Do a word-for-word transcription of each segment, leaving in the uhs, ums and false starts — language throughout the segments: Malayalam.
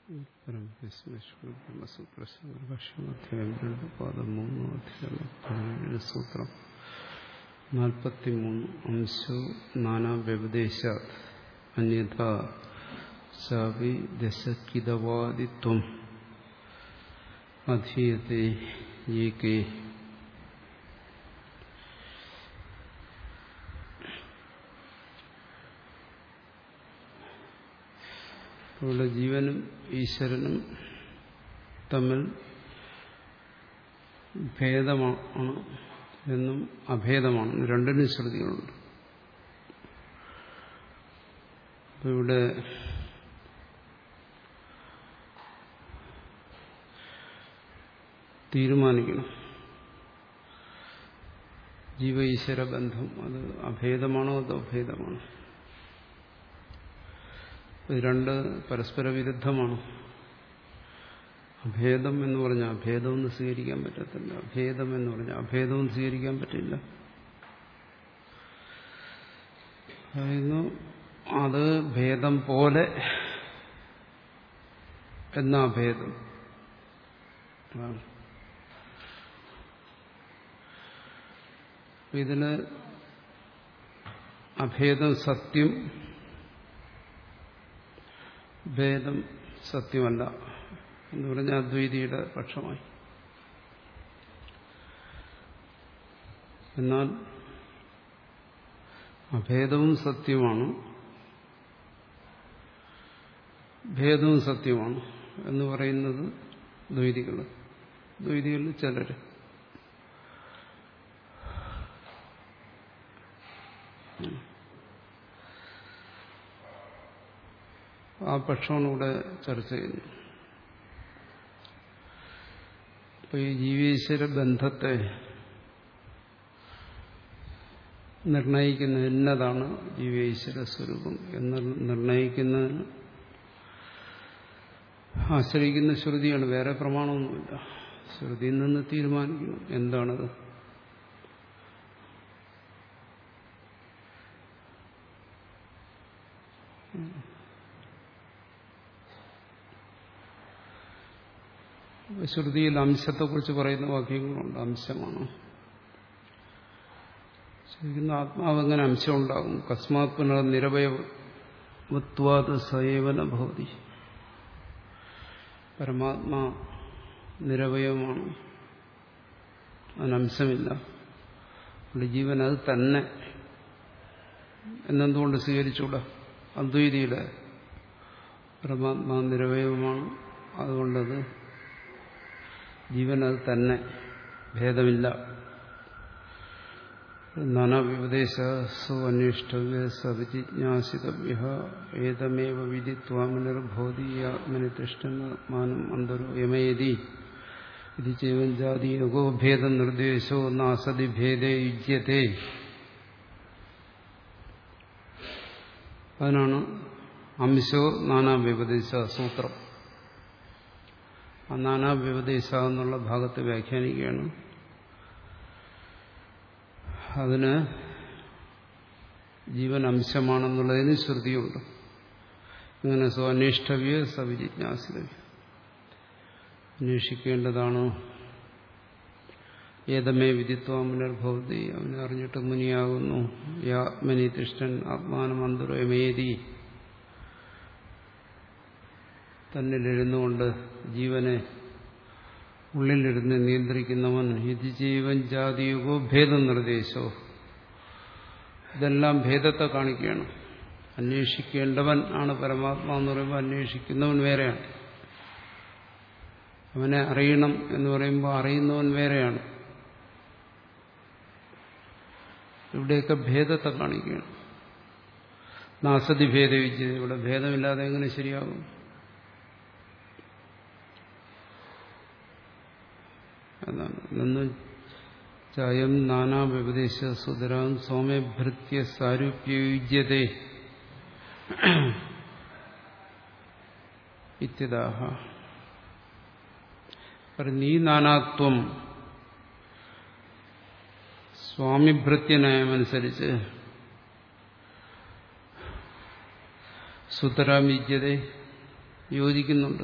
സൂത്രം നാൽപ്പത്തിമൂന്ന്. അംശോ നാനാവ്യപദേശാത് അന്യഥാ ചാപി ദശകിതവാദിത്വം അധീയത്തെ ഏകേ. ഇവിടെ ജീവനും ഈശ്വരനും തമ്മിൽ ഭേദമാണ് എന്നും അഭേദമാണ്, രണ്ടിനും ശ്രുതികളുണ്ട്. അപ്പൊ ഇവിടെ തീരുമാനിക്കണം, ജീവ ഈശ്വര ബന്ധം അത് അഭേദമാണോ അതോ ഭേദമാണോ? ഇത് രണ്ട് പരസ്പര വിരുദ്ധമാണ്. അഭേദം എന്ന് പറഞ്ഞാൽ അഭേദമൊന്നും സ്വീകരിക്കാൻ പറ്റത്തില്ല, അഭേദം എന്ന് പറഞ്ഞാൽ അഭേദവും സ്വീകരിക്കാൻ പറ്റില്ല. പറയുന്നു അത് ഭേദം പോലെ എന്ന അഭേദം. ഇതിന് അഭേദം സത്യം, ഭേദം സത്യമല്ല എന്ന് പറഞ്ഞ അദ്വൈതിയുടെ പക്ഷമായി. എന്നാൽ അഭേദവും സത്യമാണ്, ഭേദവും സത്യമാണ് എന്ന് പറയുന്നത് ദ്വൈതികൾ. ദ്വൈതികളിൽ ചിലർ ആ പക്ഷമാണ് ഇവിടെ ചർച്ച ചെയ്യുന്നത്. അപ്പൊ ഈ ജീവേശ്വര ബന്ധത്തെ നിർണയിക്കുന്ന എന്നതാണ് ജീവേശ്വര സ്വരൂപം എന്ന് നിർണയിക്കുന്നതിന് ആശ്രയിക്കുന്ന ശ്രുതിയാണ്, വേറെ പ്രമാണമൊന്നുമില്ല. ശ്രുതിയിൽ നിന്ന് തീരുമാനിക്കണം എന്താണത്. ശ്രുതിയിൽ അംശത്തെക്കുറിച്ച് പറയുന്ന വാക്യങ്ങളുണ്ട്. അംശമാണ് ശരിക്കും ആത്മാവ് എങ്ങനെ അംശം ഉണ്ടാകും? കസ്മാത് പുനർ നിരവയവത്വാത് സേവന ഭവതി. പരമാത്മാ നിരവയവമാണ്, അതിനംശമില്ല. ജീവൻ അത് തന്നെ എന്നെന്തുകൊണ്ട് സ്വീകരിച്ചുകൂടാ? അദ്വൈതിയുടെ പരമാത്മാ നിരവയവമാണ്, അതുകൊണ്ടത് ജീവൻ അത് തന്നെ, ഭേദമില്ല. നാനാവ്യപദേശോ അന്വേഷ്ടവ്യ സവിജിജ്ഞാസിതവ്യ ഏതമേവ വിദിത്വാമനിർഭവതി ആത്മനി തിഷ്ഠമാനം അന്തരോ യമേതി ഇത് ജീവൻ ജാതി യോഗോഭേദം നിർദ്ദേശോ നാസതി ഭേദേ യുജ്യത്തെ. അതിനാണ് അംശോ നാനാവ്യപദേശ സൂത്രം. ആ നാനാവ്യപദേശ എന്നുള്ള ഭാഗത്ത് വ്യാഖ്യാനിക്കുകയാണ്. അതിന് ജീവൻ അംശമാണെന്നുള്ളതിന് ശ്രുതിയുണ്ട്. ഇങ്ങനെ സ്വനിഷ്ഠവ്യ സവിജിജ്ഞാസിതവ്യ, അന്വേഷിക്കേണ്ടതാണ്. ഏതമേ വിദിത്വാമനിർഭവതി, അവനെ അറിഞ്ഞിട്ട് മുനിയാകുന്നു. യാത്മനി തിഷ്ഠൻ ആത്മാനം അന്തരമേതി, തന്നിലിരുന്നുകൊണ്ട് ജീവനെ ഉള്ളിലിരുന്ന് നിയന്ത്രിക്കുന്നവൻ. ഇത് ജീവൻ ജാതിയുഗോ ഭേദം നിർദ്ദേശോ, ഇതെല്ലാം ഭേദത്തെ കാണിക്കുകയാണ്. അന്വേഷിക്കേണ്ടവൻ ആണ് പരമാത്മാ എന്ന് പറയുമ്പോൾ അന്വേഷിക്കുന്നവൻ വേറെയാണ്. അവനെ അറിയണം എന്ന് പറയുമ്പോൾ അറിയുന്നവൻ വേറെയാണ്. ഇവിടെയൊക്കെ ഭേദത്തെ കാണിക്കുകയാണ്. നാസതി ഭേദവിജ്ഞത, ഇവിടെ ഭേദമില്ലാതെ എങ്ങനെ ശരിയാകും? അതാണ് ചായം നാനാവ്യപദേശ സുതരാം സൗമ്യഭൃത്യ സാരൂപ്യയുജ്യതേ ഇത്യതാഹ. ഈ നാനാത്വം സ്വാമിഭൃത്യനയമനുസരിച്ച് സുതരാം യുജ്യതേ, യോജിക്കുന്നുണ്ട്.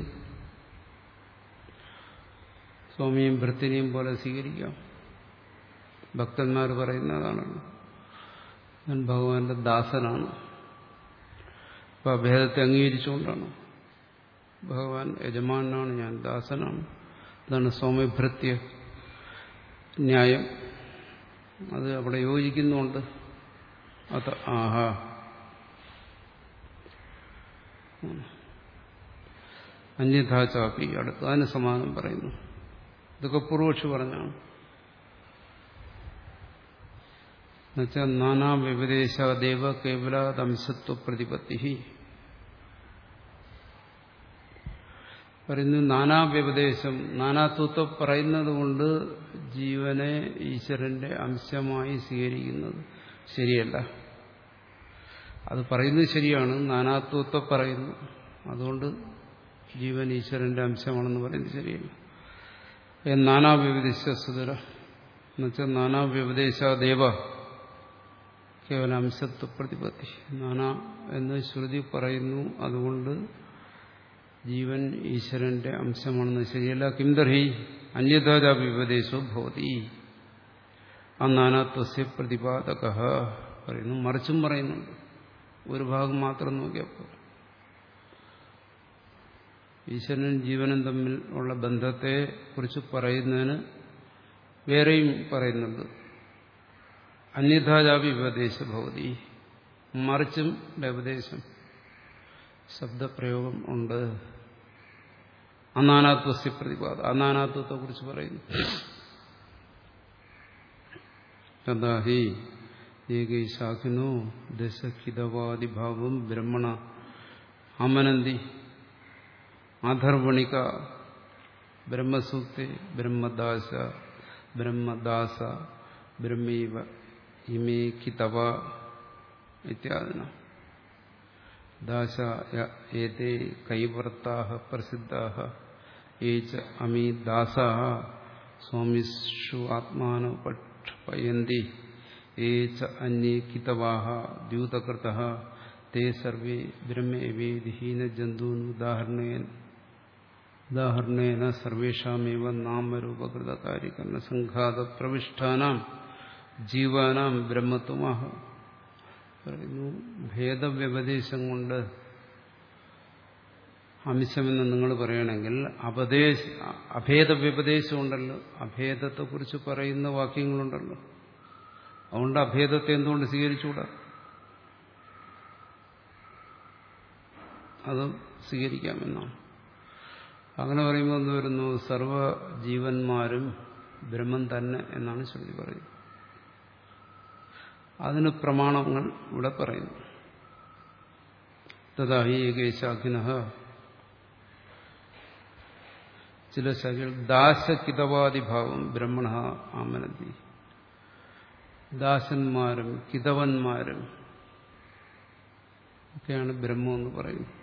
സ്വാമിയും ഭൃത്യനെയും പോലെ സ്വീകരിക്കാം. ഭക്തന്മാർ പറയുന്നതാണല്ലോ, ഞാൻ ഭഗവാന്റെ ദാസനാണ്. അപ്പൊ അഭേദത്തെ അംഗീകരിച്ചുകൊണ്ടാണ്. ഭഗവാൻ യജമാനാണ്, ഞാൻ ദാസനാണ്. അതാണ് സൗമ്യഭൃത്യ ന്യായം. അത് അവിടെ യോജിക്കുന്നുണ്ട്. അത് ആഹാ അന്യഥാചാപി അടുത്ത് അതിന് സമാനം പറയുന്നു. ഇതൊക്കെ പൂർവക്ഷി പറഞ്ഞാണ്. എന്നുവെച്ചാൽ നാനാ വ്യപദേശാദേവ കേവലാദംശത്വ പ്രതിപത്തി പറയുന്നു. നാനാവ്യപദേശം, നാനാത്വത്വം പറയുന്നത് കൊണ്ട് ജീവനെ ഈശ്വരന്റെ അംശമായി സ്വീകരിക്കുന്നത് ശരിയല്ല. അത് പറയുന്നത് ശരിയാണ്, നാനാത്വത്വം പറയുന്നു, അതുകൊണ്ട് ജീവൻ ഈശ്വരന്റെ അംശമാണെന്ന് പറയുന്നത് ശരിയല്ല. നാനാവ്യപദേശ സുതര എന്നുവെച്ചാൽ നാനാവ്യപദേശാദേവ കേവല അംശത്വ പ്രതിപത്തി. നാനാ എന്ന് ശ്രുതി പറയുന്നു, അതുകൊണ്ട് ജീവൻ ഈശ്വരന്റെ അംശമാണെന്ന് ശരിയല്ല. കിംതർഹി അന്യഥാചാപി ഉപദേശോ ഭവതി ആ നാനാത്വസ്യ പ്രതിപാദക പറയുന്നു. മറിച്ചും പറയുന്നുണ്ട്. ഒരു ഭാഗം മാത്രം നോക്കിയപ്പോൾ ഈശ്വരനും ജീവനും തമ്മിൽ ഉള്ള ബന്ധത്തെ കുറിച്ച് പറയുന്നതിന് വേറെയും പറയുന്നുണ്ട്. അന്യഥാചാപി ഉപദേശ ഭവതി, മറിച്ചും ഉപദേശം ശബ്ദപ്രയോഗം ഉണ്ട്. അനാനാത്വസ്യ പ്രതിപാദ, അനാനാത്വത്തെ കുറിച്ച് പറയുന്നു. തഥാഹി ഏകൈശാഖിനോ ദശഹിതവാദിഭാവം ബ്രഹ്മണ ആമനന്തി ആധർവണിക ബ്രഹ്മസൂക്തി ബ്രഹ്മദാസ ബ്രഹ്മദാസ ബ്രഹ്മൈവ ഇമേ കിതവ ഇത്യാദിന ദാശ ഏതേ കൈവർത്താഹ പ്രസിദ്ധാഹ ഏച അമീ ദാസാഹ സ്വാമിഷു ആത്മാനോപക്ഷപയന്തി ഏച അന്യേ കിതവാഹ ദ്യൂതകൃതഃ തേ സർവേ ബ്രഹ്മേവേദി ഹീനജന്തൂൻ ഉദാഹരണേന ഉദാഹരണേന സർവേഷാമേവ നാമരൂപകൃതകാര്യകരണ സംഘാത പ്രവിഷ്ടാനാം ജീവാനാം ബ്രഹ്മത്വമാഹ പറയുന്നു. ഭേദവ്യപദേശം കൊണ്ട് അംശമെന്ന് നിങ്ങൾ പറയണമെങ്കിൽ അപദേശ അഭേദവ്യപദേശം ഉണ്ടല്ലോ, അഭേദത്തെക്കുറിച്ച് പറയുന്ന വാക്യങ്ങളുണ്ടല്ലോ. അതുകൊണ്ട് അഭേദത്തെ എന്തുകൊണ്ട് സ്വീകരിച്ചുകൂടാ? അത് സ്വീകരിക്കാമെന്നാണ്. അങ്ങനെ പറയുമ്പോൾ എന്ത് വരുന്നു? സർവ ജീവന്മാരും ബ്രഹ്മം തന്നെ എന്നാണ് ശ്രുതി പറയുന്നത്. അതിന് പ്രമാണങ്ങൾ ഇവിടെ പറയുന്നു. തഥാ ഹി ഏകൈശാഖിനഃ ചില ശാഖകൾ ദാസകിതവാദിഭാവം ബ്രഹ്മണ ആമനന്തി, ദാസന്മാരും കിതവന്മാരും ഒക്കെയാണ് ബ്രഹ്മം എന്ന് പറയുന്നത്.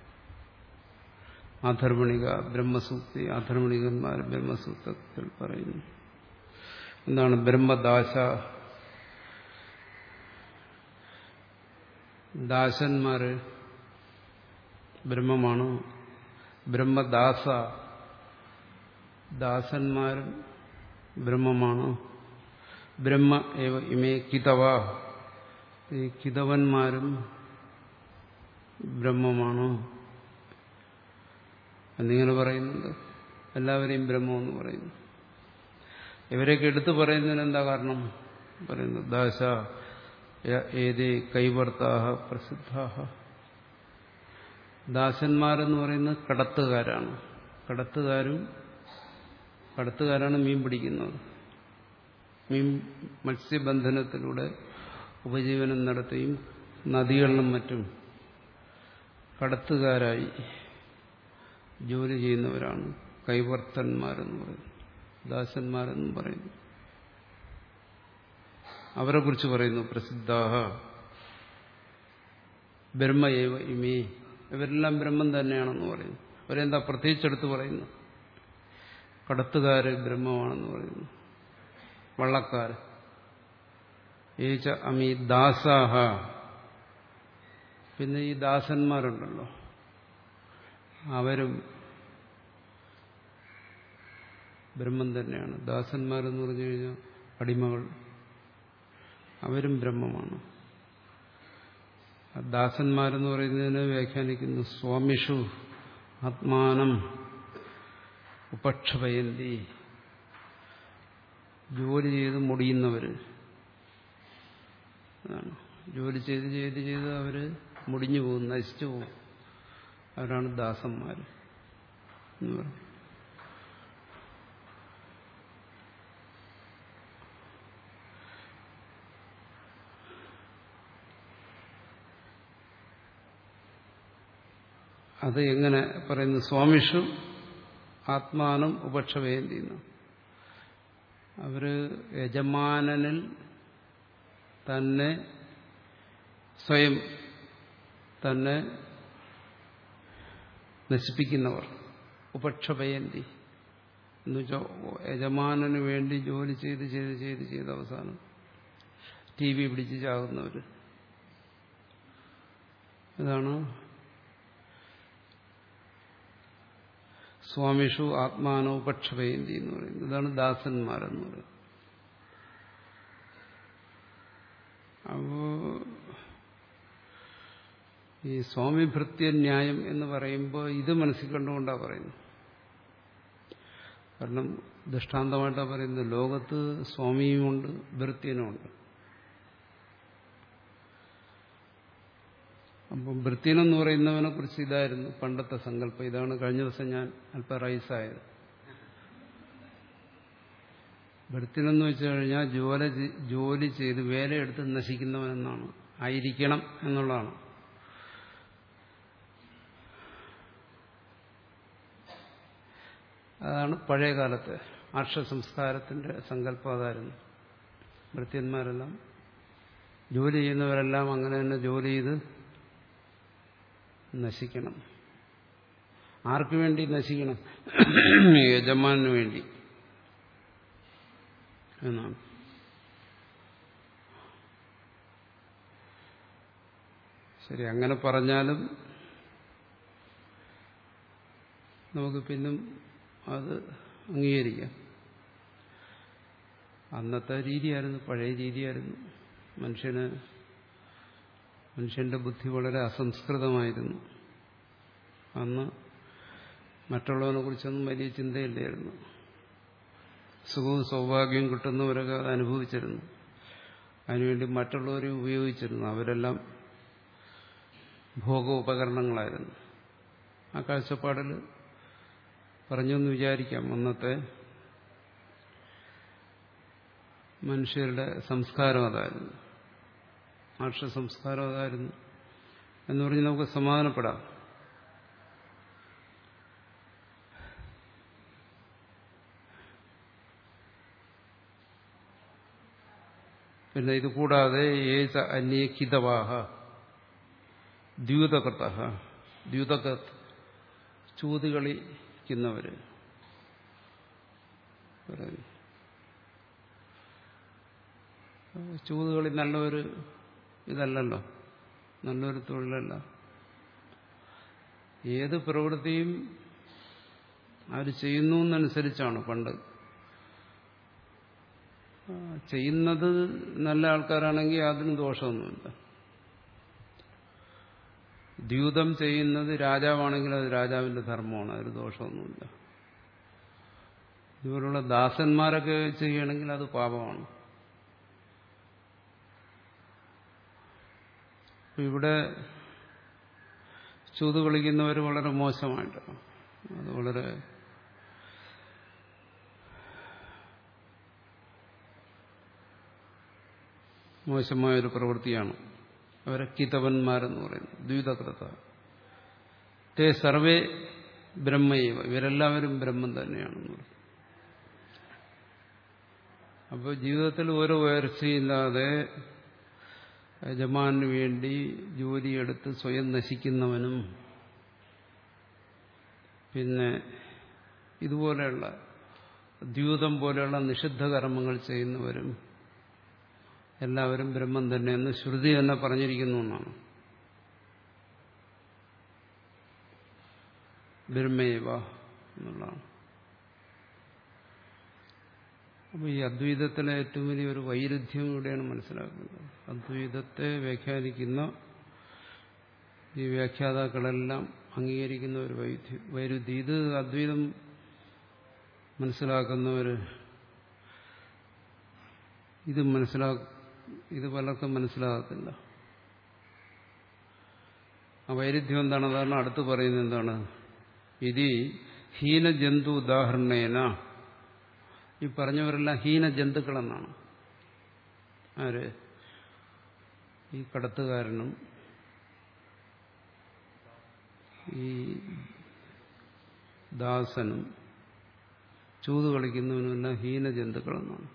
ആധർവണിക ബ്രഹ്മസൂക്തി, ആധർവണികന്മാർ ബ്രഹ്മസൂത്രത്തിൽ പറയുന്നു. എന്താണ് ബ്രഹ്മദാസ? ദാസന്മാര് ബ്രഹ്മമാണ്. ബ്രഹ്മദാസ, ദാസന്മാരും ബ്രഹ്മമാണ്. ബ്രഹ്മ ഏവ ഇമേ കിതവ, ഈ കിതവന്മാരും ബ്രഹ്മമാണ് എന്നിങ്ങനെ പറയുന്നുണ്ട്. എല്ലാവരെയും ബ്രഹ്മമെന്ന് പറയുന്നു. ഇവരെയൊക്കെ എടുത്തു പറയുന്നതിന് എന്താ കാരണം? പറയുന്നു ദാസ ഏതേ കൈവർത്താഹ പ്രസിദ്ധാഹ. ദാസന്മാരെന്ന് പറയുന്നത് കടത്തുകാരാണ്. കടത്തുകാരും കടത്തുകാരാണ് മീൻ പിടിക്കുന്നത്. മീൻ മത്സ്യബന്ധനത്തിലൂടെ ഉപജീവനം നടത്തുകയും നദികളിലും മറ്റും കടത്തുകാരായി ജോലി ചെയ്യുന്നവരാണ് കൈവർത്തന്മാരെന്ന് പറയുന്നത്, ദാസന്മാരെന്നും പറയുന്നു. അവരെ കുറിച്ച് പറയുന്നു പ്രസിദ്ധാഹ ബ്രഹ്മയേവ ഇമേ, ഇവരെല്ലാം ബ്രഹ്മം തന്നെയാണെന്ന് പറയുന്നു. അവരെന്താ പ്രത്യേകിച്ചെടുത്ത് പറയുന്നു? കടത്തുകാര് ബ്രഹ്മമാണെന്ന് പറയുന്നു, വള്ളക്കാർ. ഏച അമീ ദാസാഹ, പിന്നെ ഈ ദാസന്മാരുണ്ടല്ലോ, അവരും ബ്രഹ്മം തന്നെയാണ്. ദാസന്മാരെന്ന് പറഞ്ഞു കഴിഞ്ഞാൽ അടിമകൾ, അവരും ബ്രഹ്മമാണ്. ദാസന്മാരെന്ന് പറയുന്നതിന് വ്യാഖ്യാനിക്കുന്നു സ്വാമിഷു ആത്മാനം ഉപക്ഷപയന്തി, ജോലി ചെയ്ത് മുടിയുന്നവര്. അതാണ് ജോലി ചെയ്ത് ചെയ്ത് ചെയ്ത് അവര് മുടിഞ്ഞു പോകും, നശിച്ചു പോകും. അവരാണ് ദാസന്മാർ എന്ന് പറയും. അത് എങ്ങനെ പറയുന്നു? സ്വാമിഷു ആത്മാനം ഉപക്ഷപയന്തിന്ന്. അവര് യജമാനനിൽ തന്നെ സ്വയം തന്നെ നശിപ്പിക്കുന്നവർ. ഉപക്ഷപയന്തി എന്ന് വെച്ചാൽ യജമാനന് വേണ്ടി ജോലി ചെയ്ത് ചെയ്ത് ചെയ്ത് ചെയ്ത് അവസാനം ടി വി പിടിച്ച് ചാകുന്നവർ. ഇതാണ് സ്വാമിഷു ആത്മാനോപക്ഷപയന്തി എന്ന് പറയുന്നത്. ഇതാണ് ദാസന്മാരെന്ന് പറയുന്നത്. അപ്പോ ഈ സ്വാമിഭൃത്യ ന്യായം എന്ന് പറയുമ്പോൾ ഇത് മനസ്സിൽ കണ്ടുകൊണ്ടാണ് പറയുന്നത്. കാരണം ദൃഷ്ടാന്തമായിട്ടാണ് പറയുന്നത്. ലോകത്ത് സ്വാമിയുമുണ്ട് ഭൃത്യനുമുണ്ട്. അപ്പം ഭൃത്യനെന്ന് പറയുന്നവനെ കുറിച്ച് ഇതായിരുന്നു പണ്ടത്തെ സങ്കല്പം. ഇതാണ് കഴിഞ്ഞ ദിവസം ഞാൻ അല്പം റൈസായത്. ഭൃത്യനെന്ന് വെച്ചു കഴിഞ്ഞാൽ ജോലി ജോലി ചെയ്ത് വേലയെടുത്ത് നശിക്കുന്നവനെന്നാണ്, ആയിരിക്കണം എന്നുള്ളതാണ്. അതാണ് പഴയ കാലത്തെ ആർഷസംസ്കാരത്തിന്റെ സങ്കല്പം. അതായിരുന്നു. ഭൃത്യന്മാരെല്ലാം ജോലി ചെയ്യുന്നവരെല്ലാം അങ്ങനെ തന്നെ ജോലി ചെയ്ത് നശിക്കണം. ആർക്കു വേണ്ടി നശിക്കണം? യജമാനു വേണ്ടി എന്നാണ്. ശരി, അങ്ങനെ പറഞ്ഞാലും നമുക്ക് പിന്നും അത് അംഗീകരിക്കാം. അന്നത്തെ രീതിയായിരുന്നു, പഴയ രീതിയായിരുന്നു. മനുഷ്യന് മനുഷ്യന്റെ ബുദ്ധി വളരെ അസംസ്കൃതമായിരുന്നു. അന്ന് മറ്റുള്ളവനെ കുറിച്ചൊന്നും വലിയ ചിന്തയില്ലായിരുന്നു. സുഖവും സൗഭാഗ്യവും കിട്ടുന്നവരൊക്കെ അത് അനുഭവിച്ചിരുന്നു. അതിനുവേണ്ടി മറ്റുള്ളവരെ ഉപയോഗിച്ചിരുന്നു. അവരെല്ലാം ഭോഗോപകരണങ്ങളായിരുന്നു. ആ കാഴ്ചപ്പാടിൽ പറഞ്ഞെന്ന് വിചാരിക്കാം അന്നത്തെ മനുഷ്യരുടെ സംസ്കാരം അതായിരുന്നു, ആർഷ സംസ്കാരം അതായിരുന്നു എന്ന് പറഞ്ഞ് നമുക്ക് സമാധാനപ്പെടാം. പിന്നെ ഇത് കൂടാതെ ഏച അന്യേഖിതവാഹ ദ്യൂതകൃത, ദ്യൂതകൃത് ചൂത് കളിക്കുന്നവര്. ചൂതുകളി നല്ലൊരു ഇതല്ലല്ലോ, നല്ലൊരു തൊഴിലല്ല. ഏത് പ്രവൃത്തിയും അവർ ചെയ്യുന്നു എന്നനുസരിച്ചാണ്. പണ്ട് ചെയ്യുന്നത് നല്ല ആൾക്കാരാണെങ്കിൽ അതിന് ദോഷമൊന്നുമില്ല. ദ്യൂതം ചെയ്യുന്നത് രാജാവാണെങ്കിൽ അത് രാജാവിന്റെ ധർമ്മമാണ്, അതിന് ദോഷമൊന്നുമില്ല. ഇതുപോലുള്ള ദാസന്മാരൊക്കെ ചെയ്യണമെങ്കിൽ അത് പാപമാണ്. ഇവിടെ ചൂത് കളിക്കുന്നവർ വളരെ മോശമായിട്ടാണ്, അത് വളരെ മോശമായൊരു പ്രവൃത്തിയാണ്. അവരെ കിതവന്മാരെന്ന് പറയുന്നു, ദ്വൈതകൃത. തേ സർവേ ബ്രഹ്മൈവ, ഇവരെല്ലാവരും ബ്രഹ്മം തന്നെയാണെന്ന് പറയും. അപ്പോൾ ജീവിതത്തിൽ ഓരോ ഉയർച്ചയില്ലാതെ യജമാനു വേണ്ടി ജോലിയെടുത്ത് സ്വയം നശിക്കുന്നവനും, പിന്നെ ഇതുപോലെയുള്ള ദ്യൂതം പോലെയുള്ള നിഷിദ്ധ കർമ്മങ്ങൾ ചെയ്യുന്നവരും എല്ലാവരും ബ്രഹ്മം തന്നെയെന്ന് ശ്രുതി തന്നെ പറഞ്ഞിരിക്കുന്നു എന്നാണ്. ബ്രഹ്മേവ എന്നുള്ളതാണ്. അപ്പോൾ ഈ അദ്വൈതത്തിലെ ഏറ്റവും വലിയൊരു വൈരുദ്ധ്യം ഇവിടെയാണ് മനസ്സിലാക്കുന്നത്. അദ്വൈതത്തെ വ്യാഖ്യാനിക്കുന്ന ഈ വ്യാഖ്യാതാക്കളെല്ലാം അംഗീകരിക്കുന്ന ഒരു വൈരുദ്ധ്യം വൈരുദ്ധ്യം ഇത് അദ്വൈതം മനസ്സിലാക്കുന്നവർ ഇത് മനസ്സിലാ ഇത് പലർക്കും മനസ്സിലാകത്തില്ല. ആ വൈരുദ്ധ്യം എന്താണ്? അതാണ് അടുത്ത് പറയുന്നത് എന്താണ്? ഇതി ഹീനജന്തു ഉദാഹരണേന, ഈ പറഞ്ഞവരെല്ലാം ഹീനജന്തുക്കളെന്നാണ്. ആര്? ഈ കടത്തുകാരനും ഈ ദാസനും ചൂത് കളിക്കുന്നവനുമെല്ലാം ഹീനജന്തുക്കളെന്നാണ്.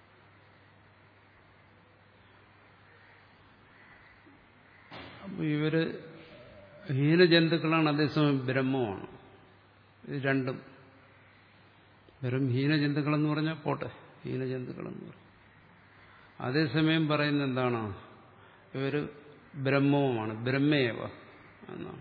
അപ്പോൾ ഇവര് ഹീനജന്തുക്കളാണ്, അതേസമയം ബ്രഹ്മമാണ്. ഇത് രണ്ടും. വെറും ഹീനജന്തുക്കളെന്ന് പറഞ്ഞാൽ പോട്ടെ, ഹീനജന്തുക്കളെന്ന് പറയും. അതേസമയം പറയുന്നത് എന്താണ്? ഇവർ ബ്രഹ്മവുമാണ്, ബ്രഹ്മേവ എന്നാണ്.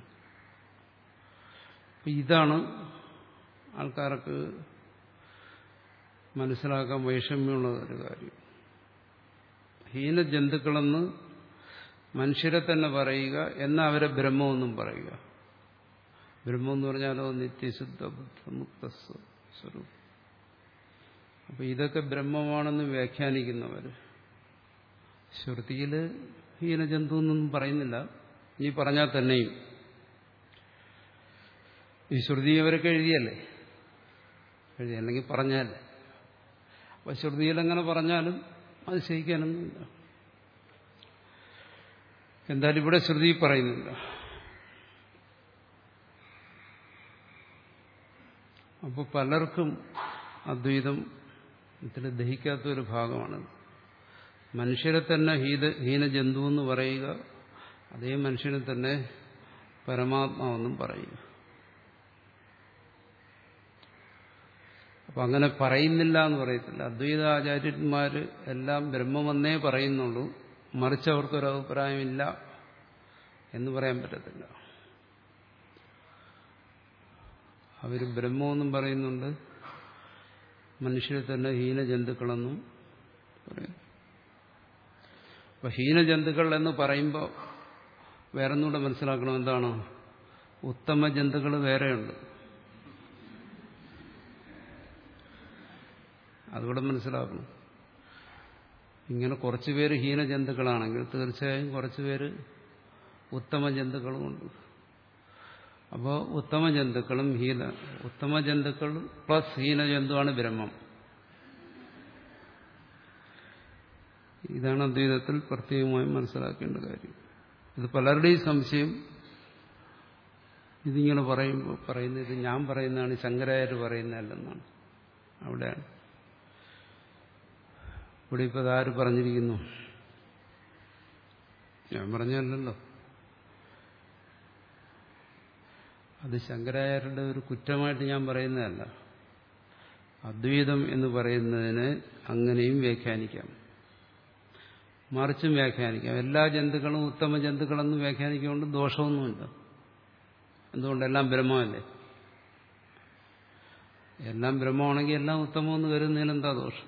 ഇതാണ് ആൾക്കാർക്ക് മനസ്സിലാക്കാൻ വൈഷമ്യമുള്ള ഒരു കാര്യം. ഹീനജന്തുക്കളെന്ന് മനുഷ്യരെ തന്നെ പറയുക, എന്നാൽ അവരെ ബ്രഹ്മമെന്നും പറയുക. ബ്രഹ്മം എന്ന് പറഞ്ഞാലോ നിത്യശുദ്ധ ബുദ്ധമുക്ത സ്വരൂപം. അപ്പൊ ഇതൊക്കെ ബ്രഹ്മമാണെന്ന് വ്യാഖ്യാനിക്കുന്നവർ ശ്രുതിയിൽ ഹീനജന്തു എന്നൊന്നും പറയുന്നില്ല. ഈ പറഞ്ഞാൽ തന്നെയും ഈ ശ്രുതി അവരൊക്കെ എഴുതിയല്ലേ, എഴുതി അല്ലെങ്കിൽ പറഞ്ഞാലേ. അപ്പൊ ശ്രുതിയിൽ അങ്ങനെ പറഞ്ഞാലും അത് ശയിക്കാനൊന്നുമില്ല. എന്തായാലും ഇവിടെ ശ്രുതി പറയുന്നില്ല. അപ്പോൾ പലർക്കും അദ്വൈതം ഇതിൽ ദഹിക്കാത്ത ഒരു ഭാഗമാണ്. മനുഷ്യരെ തന്നെ ഹീന ഹീനജന്തു എന്ന് പറയുക, അതേ മനുഷ്യനെ തന്നെ പരമാത്മാവെന്നും പറയുക. അപ്പം അങ്ങനെ പറയുന്നില്ല എന്ന് പറയത്തില്ല. അദ്വൈതാചാര്യന്മാർ എല്ലാം ബ്രഹ്മമെന്നേ പറയുന്നുള്ളൂ, മറിച്ച് അവർക്കൊരു അഭിപ്രായമില്ല എന്ന് പറയാൻ പറ്റത്തില്ല. അവർ ബ്രഹ്മമെന്നും പറയുന്നുണ്ട്, മനുഷ്യരെ തന്നെ ഹീനജന്തുക്കളെന്നും പറയും. അപ്പൊ ഹീനജന്തുക്കൾ എന്ന് പറയുമ്പോൾ വേറൊന്നുകൂടെ മനസ്സിലാക്കണം. എന്താണ്? ഉത്തമ ജന്തുക്കൾ വേറെയുണ്ട്. അതുകൂടെ മനസ്സിലാക്കണം. ഇങ്ങനെ കുറച്ചുപേര് ഹീനജന്തുക്കളാണെങ്കിൽ തീർച്ചയായും കുറച്ചുപേര് ഉത്തമ ജന്തുക്കളുമുണ്ട്. അപ്പോൾ ഉത്തമ ജന്തുക്കളും ഹീന ഉത്തമ ജന്തുക്കൾ പ്ലസ് ഹീനജന്തുവാണ് ബ്രഹ്മം. ഇതാണ് അദ്വൈതത്തിൽ പ്രത്യേകമായി മനസ്സിലാക്കേണ്ട കാര്യം. ഇത് പലരുടെയും സംശയം. ഇതിങ്ങനെ പറയുമ്പോൾ പറയുന്നത് ഇത് ഞാൻ പറയുന്നതാണ്, ശങ്കരാചാര്യർ പറയുന്നതല്ലെന്നാണ്. അവിടെയാണ്. ഇവിടെ ഇപ്പോൾ ആര് പറഞ്ഞിരിക്കുന്നു? ഞാൻ പറഞ്ഞല്ലോ. അത് ശങ്കരാചാര്യരുടെ ഒരു കുറ്റമായിട്ട് ഞാൻ പറയുന്നതല്ല. അദ്വൈതം എന്ന് പറയുന്നതിന് അങ്ങനെയും വ്യാഖ്യാനിക്കാം, മറിച്ചും വ്യാഖ്യാനിക്കാം. എല്ലാ ജന്തുക്കളും ഉത്തമ ജന്തുക്കളെന്ന് വ്യാഖ്യാനിക്കൊണ്ട് ദോഷമൊന്നുമില്ല. എന്തുകൊണ്ട്? എല്ലാം ബ്രഹ്മമല്ലേ. എല്ലാം ബ്രഹ്മമാണെങ്കിൽ എല്ലാം ഉത്തമമെന്ന് കരുതുന്നതിന് എന്താ ദോഷം?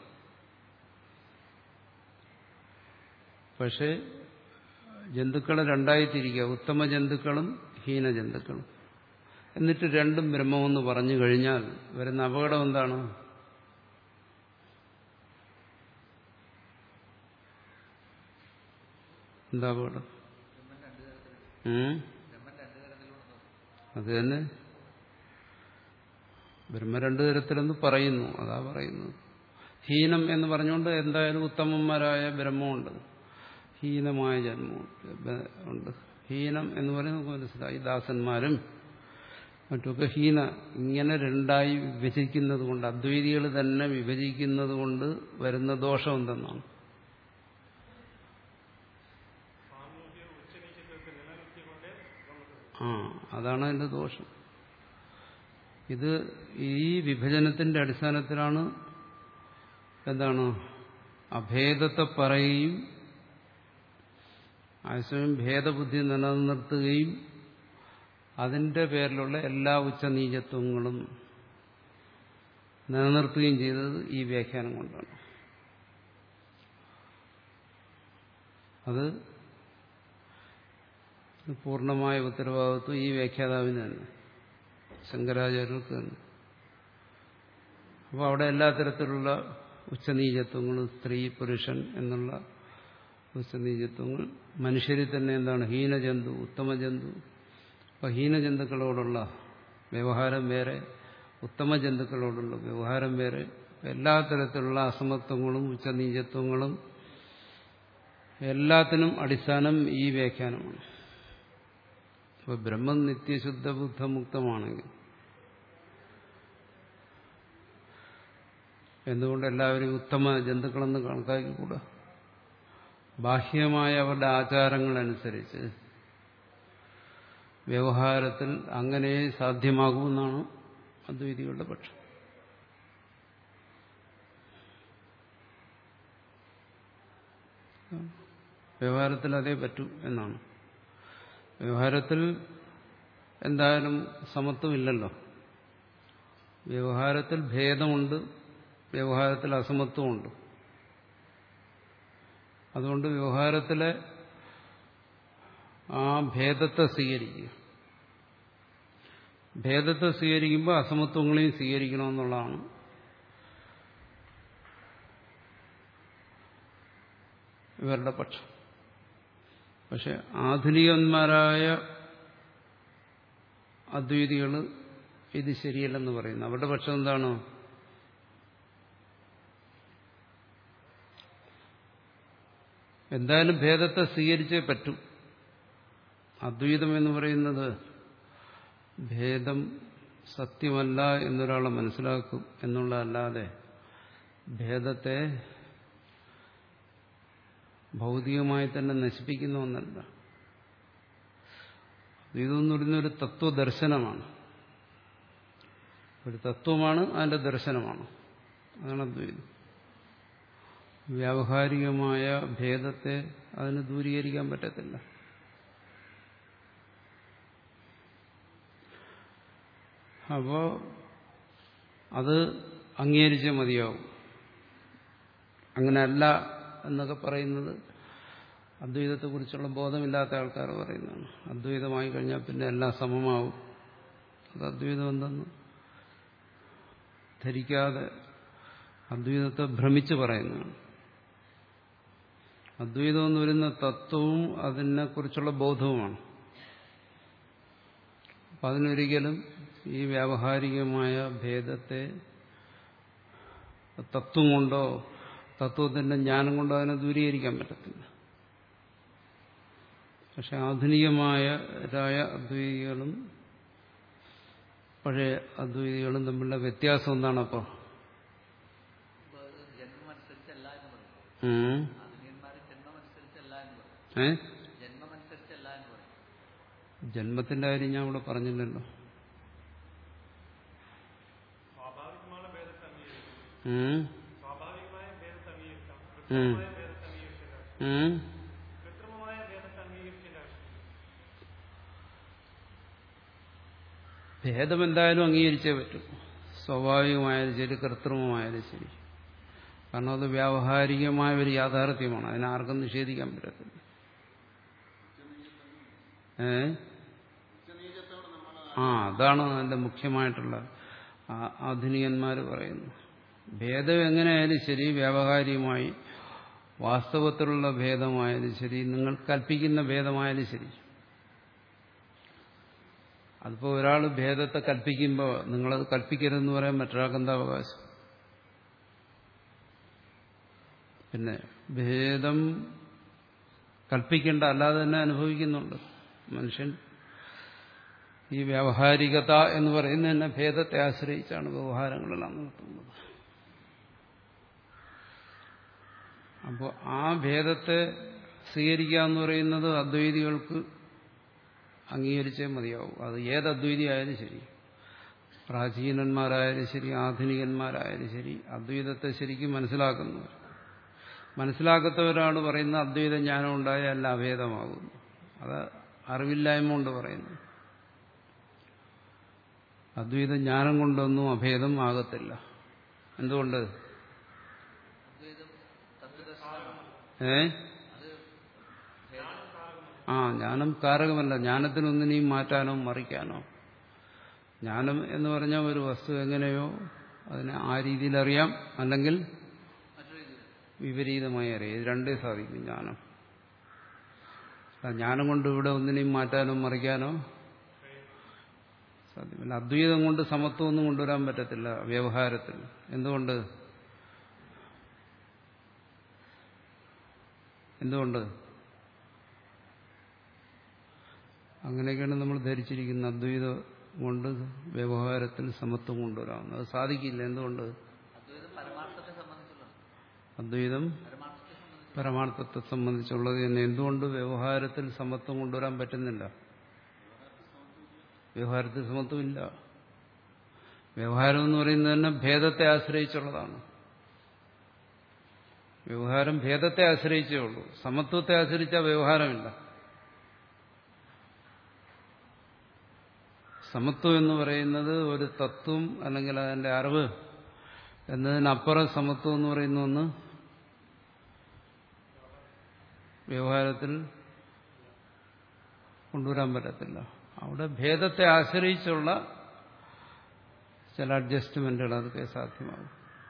പക്ഷേ ജന്തുക്കളെ രണ്ടായി തിരിക്കുക, ഉത്തമ ജന്തുക്കളും ഹീനജന്തുക്കളും. എന്നിട്ട് രണ്ടും ബ്രഹ്മമെന്ന് പറഞ്ഞു കഴിഞ്ഞാൽ വരുന്ന അപകടം എന്താണ്? എന്താ അപകടം? അത് തന്നെ. ബ്രഹ്മ രണ്ടു തരത്തിലെന്ന് പറയുന്നു, അതാ പറയുന്നത്. ഹീനം എന്ന് പറഞ്ഞുകൊണ്ട് എന്തായാലും ഉത്തമന്മാരായ ബ്രഹ്മമുണ്ട്, ഹീനമായ ജന്മമുണ്ട് ഉണ്ട്. ഹീനം എന്ന് പറയുന്നത് നമുക്ക് മനസ്സിലായി. ദാസന്മാരും മറ്റുമൊക്കെ ഹീന. ഇങ്ങനെ രണ്ടായി വിഭജിക്കുന്നത് കൊണ്ട്, അദ്വൈതികൾ തന്നെ വിഭജിക്കുന്നത് കൊണ്ട് വരുന്ന ദോഷം എന്തെന്നാണ്? ആ അതാണ് അതിന്റെ ദോഷം. ഇത് ഈ വിഭജനത്തിന്റെ അടിസ്ഥാനത്തിലാണ് എന്താണ് അഭേദത്തെ പറയുകയും അതേസമയം ഭേദബുദ്ധി നിലനിർത്തുകയും അതിന്റെ പേരിലുള്ള എല്ലാ ഉച്ചനീചത്വങ്ങളും നിലനിർത്തുകയും ചെയ്തത് ഈ വ്യാഖ്യാനം കൊണ്ടാണ്. അത് പൂർണ്ണമായ ഉത്തരവാദിത്വം ഈ വ്യാഖ്യാതാവിന് തന്നെ, ശങ്കരാചാര്യർക്ക് തന്നെ. അപ്പോൾ അവിടെ എല്ലാ തരത്തിലുള്ള ഉച്ചനീചത്വങ്ങളും, സ്ത്രീ പുരുഷൻ എന്നുള്ള ഉച്ചനീചത്വങ്ങൾ മനുഷ്യരിൽ തന്നെ എന്താണ്, ഹീനജന്തു ഉത്തമജന്തു. അപ്പം ഹീനജന്തുക്കളോടുള്ള വ്യവഹാരം വേറെ, ഉത്തമ ജന്തുക്കളോടുള്ള വ്യവഹാരം വേറെ. എല്ലാ തരത്തിലുള്ള അസമത്വങ്ങളും ഉച്ചനീചത്വങ്ങളും എല്ലാത്തിനും അടിസ്ഥാനം ഈ വ്യാഖ്യാനമാണ്. അപ്പോൾ ബ്രഹ്മം നിത്യശുദ്ധ ബുദ്ധമുക്തമാണെങ്കിൽ എന്തുകൊണ്ട് എല്ലാവരും ഉത്തമ ജന്തുക്കളെന്ന് കണക്കാക്കിക്കൂടാ? ബാഹ്യമായ അവരുടെ ആചാരങ്ങളനുസരിച്ച് വ്യവഹാരത്തിൽ അങ്ങനെ സാധ്യമാകുമെന്നാണ് അദ്വൈതികളുടെ പക്ഷം. വ്യവഹാരത്തിൽ അതേ പറ്റൂ എന്നാണ്. വ്യവഹാരത്തിൽ എന്തായാലും സമത്വമില്ലല്ലോ. വ്യവഹാരത്തിൽ ഭേദമുണ്ട്, വ്യവഹാരത്തിൽ അസമത്വമുണ്ട്. അതുകൊണ്ട് വ്യവഹാരത്തിലെ ആ ഭേദത്തെ സ്വീകരിക്കുക. ഭേദത്തെ സ്വീകരിക്കുമ്പോൾ അസമത്വങ്ങളെയും സ്വീകരിക്കണമെന്നുള്ളതാണ് ഇവരുടെ പക്ഷം. പക്ഷെ ആധുനികന്മാരായ അദ്വൈതികൾ ഇത് ശരിയല്ലെന്ന് പറയുന്നു. അവരുടെ പക്ഷം എന്താണ്? എന്തായാലും ഭേദത്തെ സ്വീകരിച്ചേ പറ്റൂ. അദ്വൈതം എന്ന് പറയുന്നത് ഭേദം സത്യമല്ല എന്നൊരാളെ മനസ്സിലാക്കും എന്നുള്ളതല്ലാതെ ഭേദത്തെ ഭൗതികമായി തന്നെ നശിപ്പിക്കുന്ന ഒന്നല്ല. ഇതെന്ന് പറയുന്നൊരു തത്വദർശനമാണ്, ഒരു തത്വമാണ്, അതിന്റെ ദർശനമാണ്. അതാണ് അദ്വൈതം. വ്യാവഹാരികമായ ഭേദത്തെ അതിന് ദൂരീകരിക്കാൻ പറ്റത്തില്ല. അപ്പോൾ അത് അംഗീകരിച്ചേ മതിയാവും. അങ്ങനെയല്ല എന്നൊക്കെ പറയുന്നത് അദ്വൈതത്തെക്കുറിച്ചുള്ള ബോധമില്ലാത്ത ആൾക്കാർ പറയുന്നതാണ്. അദ്വൈതമായി കഴിഞ്ഞാൽ പിന്നെ എല്ലാം സമമാവും. അത് അദ്വൈതം എന്തെന്ന് ധരിക്കാതെ അദ്വൈതത്തെ ഭ്രമിച്ച് പറയുന്നതാണ്. അദ്വൈതം എന്ന് പറയുന്ന തത്വവും അതിനെക്കുറിച്ചുള്ള ബോധവുമാണ്. അപ്പം അതിനൊരിക്കലും ഈ വ്യാവഹാരികമായ ഭേദത്തെ തത്വം കൊണ്ടോ തത്വത്തിന്റെ ജ്ഞാനം കൊണ്ടോ അതിനെ ദൂരീകരിക്കാൻ പറ്റത്തില്ല. പക്ഷെ ആധുനികമായ അദ്വൈതികളും പഴയ അദ്വൈതികളും തമ്മിലുള്ള വ്യത്യാസം എന്താണ്? അപ്പോൾ ഏ ജന്മത്തിന്റെ കാര്യം ഞാൻ ഇവിടെ പറഞ്ഞില്ലല്ലോ. ഭേദം എന്തായാലും അംഗീകരിച്ചേ പറ്റും. സ്വാഭാവികമായാലും ശരി, കൃത്രിമമായാലും ശരി. കാരണം അത് വ്യാവഹാരികമായ ഒരു യാഥാർത്ഥ്യമാണ്. അതിനാർക്കും നിഷേധിക്കാൻ പറ്റത്തില്ല. ഏ ആ അതാണ് അതിന്റെ മുഖ്യമായിട്ടുള്ള ആധുനികന്മാർ പറയുന്നു. ഭേദം എങ്ങനെയായാലും ശരി, വ്യാവഹാരികമായി വാസ്തവത്തിലുള്ള ഭേദമായാലും ശരി, നിങ്ങൾ കൽപ്പിക്കുന്ന ഭേദമായാലും ശരി, അതിപ്പോൾ ഒരാൾ ഭേദത്തെ കൽപ്പിക്കുമ്പോൾ നിങ്ങളത് കൽപ്പിക്കരുതെന്ന് പറയാൻ മറ്റൊരാൾക്ക് എന്താ അവകാശം? പിന്നെ ഭേദം കൽപ്പിക്കേണ്ട, അല്ലാതെ തന്നെ അനുഭവിക്കുന്നുണ്ട് മനുഷ്യൻ. ഈ വ്യാവഹാരികത എന്ന് പറയുന്നത് തന്നെ ഭേദത്തെ ആശ്രയിച്ചാണ് വ്യവഹാരങ്ങളെല്ലാം നടത്തുന്നത്. അപ്പോൾ ആ ഭേദത്തെ സ്വീകരിക്കുക എന്ന് പറയുന്നത് അദ്വൈതികൾക്ക് അംഗീകരിച്ചേ മതിയാവും. അത് ഏത് അദ്വൈതിയായാലും ശരി, പ്രാചീനന്മാരായാലും ശരി, ആധുനികന്മാരായാലും ശരി, അദ്വൈതത്തെ ശരിക്കും മനസ്സിലാക്കുന്നവർ. മനസ്സിലാക്കാത്തവരാണ് പറയുന്ന അദ്വൈത ജ്ഞാനം ഉണ്ടായ അല്ല അഭേദമാകുന്നു. അത് അറിവില്ലായ്മ കൊണ്ട് പറയുന്നു. അദ്വൈത ജ്ഞാനം കൊണ്ടൊന്നും അഭേദം ആകത്തില്ല. എന്തുകൊണ്ട്? ഏ ആ ജ്ഞാനം കാരകമല്ല. ജ്ഞാനത്തിനൊന്നിനെയും മാറ്റാനോ മറിക്കാനോ. ജ്ഞാനം എന്ന് പറഞ്ഞാൽ ഒരു വസ്തു എങ്ങനെയോ അതിനെ ആ രീതിയിൽ അറിയാം, അല്ലെങ്കിൽ വിപരീതമായി അറിയാം. ഇത് രണ്ടേ സാധിക്കും ജ്ഞാനം. ജ്ഞാനം കൊണ്ട് ഇവിടെ ഒന്നിനെയും മാറ്റാനോ മറിക്കാനോ സാധ്യമല്ല. അദ്വൈതം കൊണ്ട് സമത്വമൊന്നും കൊണ്ടുവരാൻ പറ്റത്തില്ല വ്യവഹാരത്തിൽ. എന്തുകൊണ്ട്? എന്തുകൊണ്ട് അങ്ങനെയൊക്കെയാണ് നമ്മൾ ധരിച്ചിരിക്കുന്നത്. അദ്വൈതം കൊണ്ട് വ്യവഹാരത്തിൽ സമത്വം കൊണ്ടുവരാമെന്ന്. അത് സാധിക്കില്ല. എന്തുകൊണ്ട്? അദ്വൈതം പരമാർത്ഥത്തെ സംബന്ധിച്ചുള്ളത് തന്നെ. എന്തുകൊണ്ട് വ്യവഹാരത്തിൽ സമത്വം കൊണ്ടുവരാൻ പറ്റുന്നില്ല? വ്യവഹാരത്തിൽ സമത്വമില്ല. വ്യവഹാരം എന്ന് പറയുന്നത് തന്നെ ഭേദത്തെ ആശ്രയിച്ചുള്ളതാണ്. വ്യവഹാരം ഭേദത്തെ ആശ്രയിച്ചേ ഉള്ളൂ. സമത്വത്തെ ആശ്രയിച്ച വ്യവഹാരമില്ല. സമത്വം എന്ന് പറയുന്നത് ഒരു തത്വം അല്ലെങ്കിൽ അതിന്റെ അറിവ് എന്നതിനപ്പുറം സമത്വം എന്ന് പറയുന്ന ഒന്ന് വ്യവഹാരത്തിൽ കൊണ്ടുവരാൻ പറ്റത്തില്ല. അവിടെ ഭേദത്തെ ആശ്രയിച്ചുള്ള ചില അഡ്ജസ്റ്റ്മെന്റുകൾ അതൊക്കെ സാധ്യമാകും.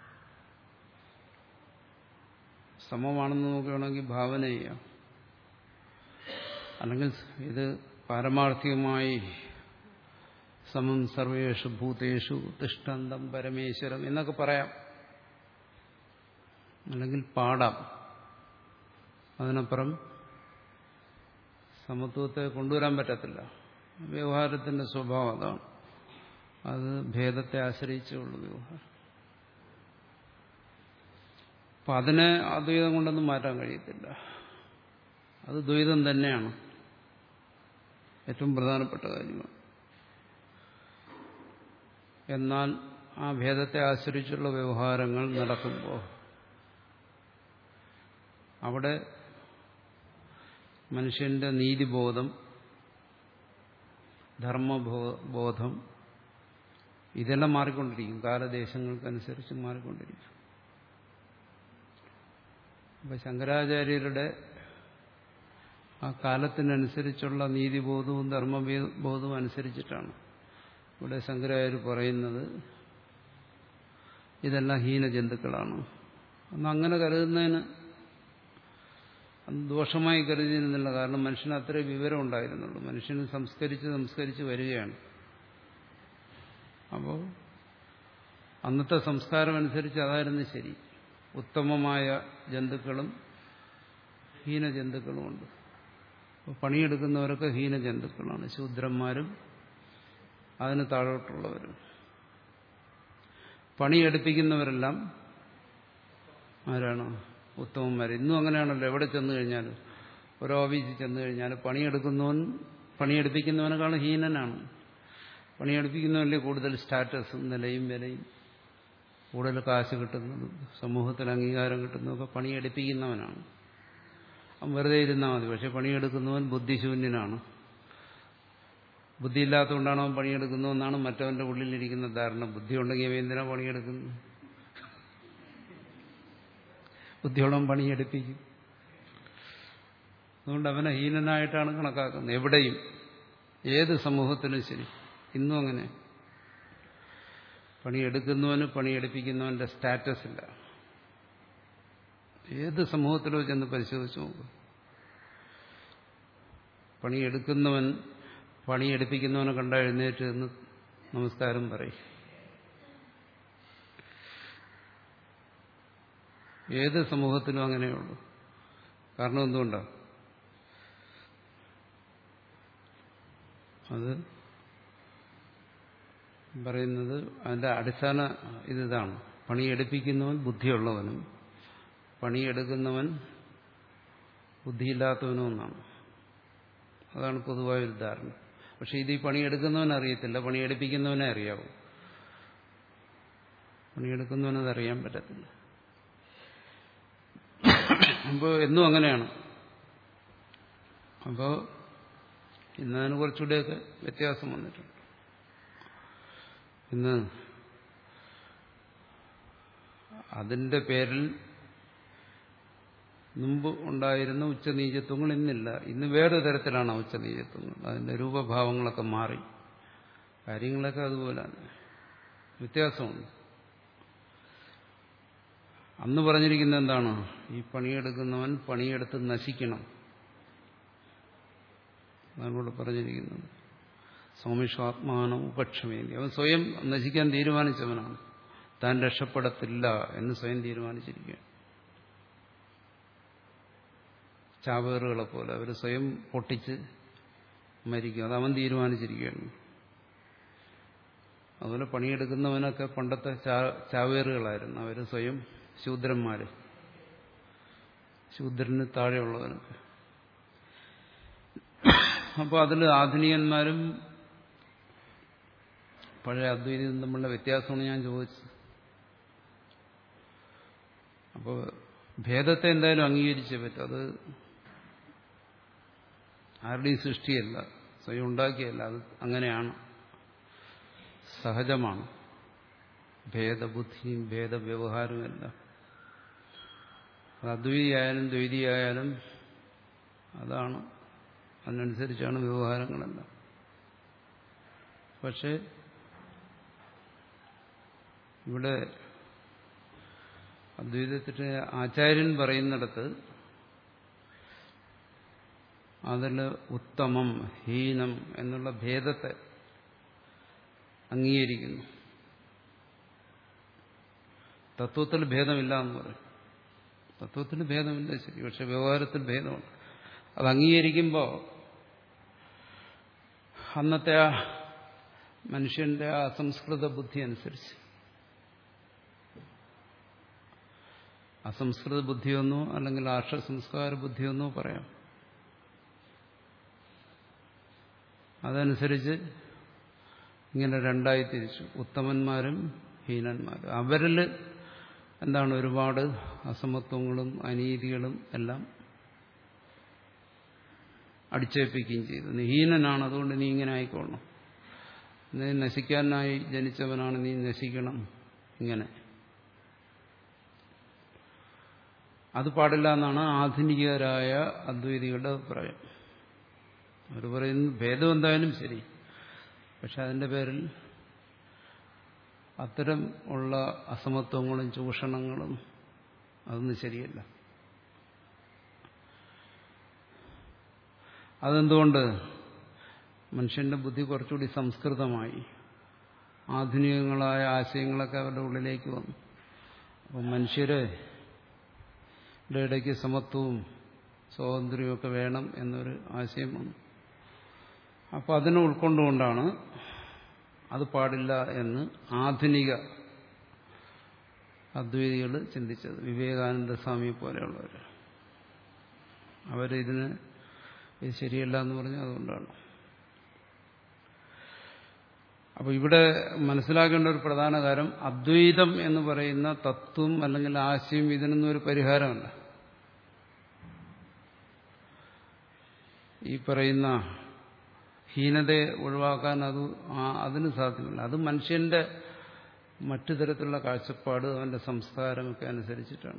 സമമാണെന്ന് നോക്കുകയാണെങ്കിൽ ഭാവന ചെയ്യാം. അല്ലെങ്കിൽ ഇത് പാരമാർത്ഥികമായി സമം സർവേഷു ഭൂതേഷു തിഷ്ഠന്തം പരമേശ്വരം എന്നൊക്കെ പറയാം, അല്ലെങ്കിൽ പാടാം. അതിനപ്പുറം സമത്വത്തെ കൊണ്ടുവരാൻ പറ്റത്തില്ല. വ്യവഹാരത്തിന്റെ സ്വഭാവം അതാണ്. അത് ഭേദത്തെ ആശ്രയിച്ചുള്ളൂ വ്യവഹാരം. അപ്പൊ അതിനെ അദ്വൈതം കൊണ്ടൊന്നും മാറ്റാൻ കഴിയത്തില്ല. അത് ദ്വൈതം തന്നെയാണ്. ഏറ്റവും പ്രധാനപ്പെട്ട കാര്യമാണ്. എന്നാൽ ആ ഭേദത്തെ ആശ്രയിച്ചുള്ള വ്യവഹാരങ്ങൾ നടക്കുമ്പോൾ അവിടെ മനുഷ്യന്റെ നീതിബോധം, ധർമ്മബോധം ഇതെല്ലാം മാറിക്കൊണ്ടിരിക്കും. കാലദേശങ്ങൾക്കനുസരിച്ച് മാറിക്കൊണ്ടിരിക്കും. അപ്പൊ ശങ്കരാചാര്യരുടെ ആ കാലത്തിനനുസരിച്ചുള്ള നീതിബോധവും ധർമ്മബോധവും അനുസരിച്ചിട്ടാണ് ഇവിടെ ശങ്കരാചാര്യർ പറയുന്നത് ഇതെല്ലാം ഹീനജന്തുക്കളാണ്. അന്ന് അങ്ങനെ കരുതുന്നതിന് അന്ന് ദോഷമായി കരുതിയിരുന്നില്ല. കാരണം മനുഷ്യന് അത്രേ വിവരം ഉണ്ടായിരുന്നുള്ളൂ. മനുഷ്യന് സംസ്കരിച്ച് സംസ്കരിച്ച് വരികയാണ്. അപ്പോൾ അന്നത്തെ സംസ്കാരം അനുസരിച്ച് അതായിരുന്നു ശരി. ഉത്തമമായ ജന്തുക്കളും ഹീനജന്തുക്കളുമുണ്ട്. അപ്പോൾ പണിയെടുക്കുന്നവരൊക്കെ ഹീനജന്തുക്കളാണ്. ശൂദ്രന്മാരും അതിന് താഴോട്ടുള്ളവരും. പണിയെടുപ്പിക്കുന്നവരെല്ലാം ആരാണ്? ഉത്തമന്മാർ. ഇന്നും അങ്ങനെയാണല്ലോ. എവിടെ ചെന്നു കഴിഞ്ഞാലും, ഒരു ഓഫീസിൽ ചെന്നു കഴിഞ്ഞാൽ പണിയെടുക്കുന്നവൻ പണിയെടുപ്പിക്കുന്നവനേക്കാളും ഹീനനാണ്. പണിയെടുപ്പിക്കുന്നവനല്ലേ കൂടുതൽ സ്റ്റാറ്റസും നിലയും വിലയും, കൂടുതൽ കാശ് കിട്ടുന്നതും സമൂഹത്തിൽ അംഗീകാരം കിട്ടുന്നതൊക്കെ പണിയെടുപ്പിക്കുന്നവനാണ്. അവൻ വെറുതെ ഇരുന്നാൽ മതി. പക്ഷെ പണിയെടുക്കുന്നവൻ ബുദ്ധിശൂന്യനാണ്. ബുദ്ധിയില്ലാത്തതുകൊണ്ടാണ് അവൻ പണിയെടുക്കുന്നതെന്നാണ് മറ്റവന്റെ ഉള്ളിലിരിക്കുന്ന ധാരണ. ബുദ്ധി ഉണ്ടെങ്കിൽ അവൻ എന്തിനാ പണിയെടുക്കുന്നു? ബുദ്ധിയോളം പണിയെടുപ്പിക്കും. അതുകൊണ്ട് അവനെ ഹീനനായിട്ടാണ് കണക്കാക്കുന്നത്. എവിടെയും, ഏത് സമൂഹത്തിലും ശരി. ഇന്നും അങ്ങനെ. പണിയെടുക്കുന്നവന് പണിയെടുപ്പിക്കുന്നവന്റെ സ്റ്റാറ്റസ് ഇല്ല. ഏത് സമൂഹത്തിലോ ചെന്ന് പരിശോധിച്ച് നോക്കും. പണിയെടുക്കുന്നവൻ പണിയെടുപ്പിക്കുന്നവനെ കണ്ട എഴുന്നേറ്റ് എന്ന് നമസ്കാരം പറയും. ഏത് സമൂഹത്തിലും അങ്ങനെയുള്ളൂ. കാരണം എന്തുകൊണ്ടാണ്? അത് പറയുന്നത് അതിന്റെ അടിസ്ഥാന ഇതാണ്. പണിയെടുപ്പിക്കുന്നവൻ ബുദ്ധിയുള്ളവനും പണിയെടുക്കുന്നവൻ ബുദ്ധിയില്ലാത്തവനും എന്നാണ്. അതാണ് പൊതുവായൊരു ധാരണ. പക്ഷെ ഇത് ഈ പണിയെടുക്കുന്നവനെ അറിയത്തില്ല, പണിയെടുപ്പിക്കുന്നവനെ അറിയാവൂ. പണിയെടുക്കുന്നവനത് അറിയാൻ പറ്റത്തില്ല. അപ്പോൾ എന്നും അങ്ങനെയാണ്. അപ്പോൾ ഇന്നതിന് കുറച്ചുകൂടെയൊക്കെ വ്യത്യാസം വന്നിട്ടുണ്ട്. ഇന്ന് അതിന്റെ പേരിൽ മുമ്പ് ഉണ്ടായിരുന്ന ഉച്ചനീചത്വങ്ങൾ ഇന്നില്ല. ഇന്ന് വേറെ തരത്തിലാണ് ഉച്ചനീചത്വങ്ങൾ. അതിന്റെ രൂപഭാവങ്ങളൊക്കെ മാറി. കാര്യങ്ങളൊക്കെ അതുപോലെയാണ്, വ്യത്യാസമുണ്ട്. അന്ന് പറഞ്ഞിരിക്കുന്നത് എന്താണ്? ഈ പണിയെടുക്കുന്നവൻ പണിയെടുത്ത് നശിക്കണം. അതാണ് പറഞ്ഞിരിക്കുന്നത്. സൗമിഷ്വാത്മാനം ഉപക്ഷമേന്തി. അവൻ സ്വയം നശിക്കാൻ തീരുമാനിച്ചവനാണ്. താൻ രക്ഷപ്പെടത്തില്ല എന്ന് സ്വയം തീരുമാനിച്ചിരിക്കുകയാണ്. ചാവേറുകളെ പോലെ അവർ സ്വയം പൊട്ടിച്ച് മരിക്കും. അത് അവൻ തീരുമാനിച്ചിരിക്കുകയാണ്. അതുപോലെ പണിയെടുക്കുന്നവനൊക്കെ പണ്ടത്തെ ചാവേറുകളായിരുന്നു. അവർ സ്വയം ശൂദ്രന്മാര്, ശൂദ്രന് താഴെയുള്ളവനൊക്കെ. അപ്പോൾ അതിൽ ആധുനികന്മാരും പഴയ അദ്വൈതം തമ്മിലുള്ള വ്യത്യാസമാണ് ഞാൻ ചോദിച്ചത്. അപ്പോൾ ഭേദത്തെ എന്തായാലും അംഗീകരിച്ചേ പറ്റും. അത് ആരുടെയും സൃഷ്ടിയല്ല, സ്വയം ഉണ്ടാക്കിയല്ല. അത് അങ്ങനെയാണ്, സഹജമാണ്. ഭേദബുദ്ധിയും ഭേദവ്യവഹാരവുമെല്ലാം അത് അദ്വൈതിയായാലും ദ്വൈതിയായാലും അതാണ്. അതിനനുസരിച്ചാണ് വ്യവഹാരങ്ങളെല്ലാം. പക്ഷെ ഇവിടെ അദ്വൈതത്തിന്റെ ആചാര്യൻ പറയുന്നിടത്ത് അതിൽ ഉത്തമം ഹീനം എന്നുള്ള ഭേദത്തെ അംഗീകരിക്കുന്നു. തത്വത്തിൽ ഭേദമില്ല എന്ന് പറയും. തത്വത്തിൽ ഭേദമില്ല, ശരി. പക്ഷെ വ്യവഹാരത്തിൽ ഭേദമുണ്ട്. അത് അംഗീകരിക്കുമ്പോൾ അന്നത്തെ ആ മനുഷ്യന്റെ ആ അസംസ്കൃത ബുദ്ധി അനുസരിച്ച്, അസംസ്കൃത ബുദ്ധിയൊന്നോ അല്ലെങ്കിൽ ആർഷ സംസ്കാര ബുദ്ധിയൊന്നോ പറയാം. അതനുസരിച്ച് ഇങ്ങനെ രണ്ടായി തിരിച്ചു, ഉത്തമന്മാരും ഹീനന്മാരും. അവരിൽ എന്താണ് ഒരുപാട് അസമത്വങ്ങളും അനീതികളും എല്ലാം അടിച്ചേൽപ്പിക്കുകയും ചെയ്തു. നീ ഹീനനാണ്, അതുകൊണ്ട് നീ ഇങ്ങനെ ആയിക്കോളണം. നീ നശിക്കാനായി ജനിച്ചവനാണ്, നീ നശിക്കണം. ഇങ്ങനെ അത് പാടില്ല എന്നാണ് ആധുനികരായ അദ്വൈതികളുടെ അഭിപ്രായം. അവർ പറയുന്നു ഭേദം എന്തായാലും ശരി, പക്ഷെ അതിന്റെ പേരിൽ അത്തരം ഉള്ള അസമത്വങ്ങളും ചൂഷണങ്ങളും അതൊന്നും ശരിയല്ല. അതെന്തുകൊണ്ട്? മനുഷ്യന്റെ ബുദ്ധി കുറച്ചുകൂടി സംസ്കൃതമായി, ആധുനികങ്ങളായ ആശയങ്ങളൊക്കെ അവരുടെ ഉള്ളിലേക്ക് വന്നു. അപ്പം മനുഷ്യരെ ഇടയ്ക്ക് സമത്വവും സ്വാതന്ത്ര്യവും വേണം എന്നൊരു ആശയം വന്നു. അപ്പോൾ അതിനെ ഉൾക്കൊണ്ടുകൊണ്ടാണ് അത് പാടില്ല എന്ന് ആധുനിക അദ്വൈതികൾ ചിന്തിച്ചത്. വിവേകാനന്ദ സ്വാമിയെ പോലെയുള്ളവർ അവരിതിന് ഇത് ശരിയല്ല എന്ന് പറഞ്ഞു. അതുകൊണ്ടാണ്. അപ്പോൾ ഇവിടെ മനസ്സിലാക്കേണ്ട ഒരു പ്രധാന കാര്യം, അദ്വൈതം എന്ന് പറയുന്ന തത്വം അല്ലെങ്കിൽ ആശയം ഇതിനൊന്നും ഒരു പരിഹാരമല്ല. ഈ പറയുന്ന ഹീനതയെ ഒഴിവാക്കാൻ അത് അതിന് സാധ്യമല്ല. അത് മനുഷ്യന്റെ മറ്റു തരത്തിലുള്ള കാഴ്ചപ്പാട്, അവന്റെ സംസ്കാരമൊക്കെ അനുസരിച്ചിട്ടാണ്.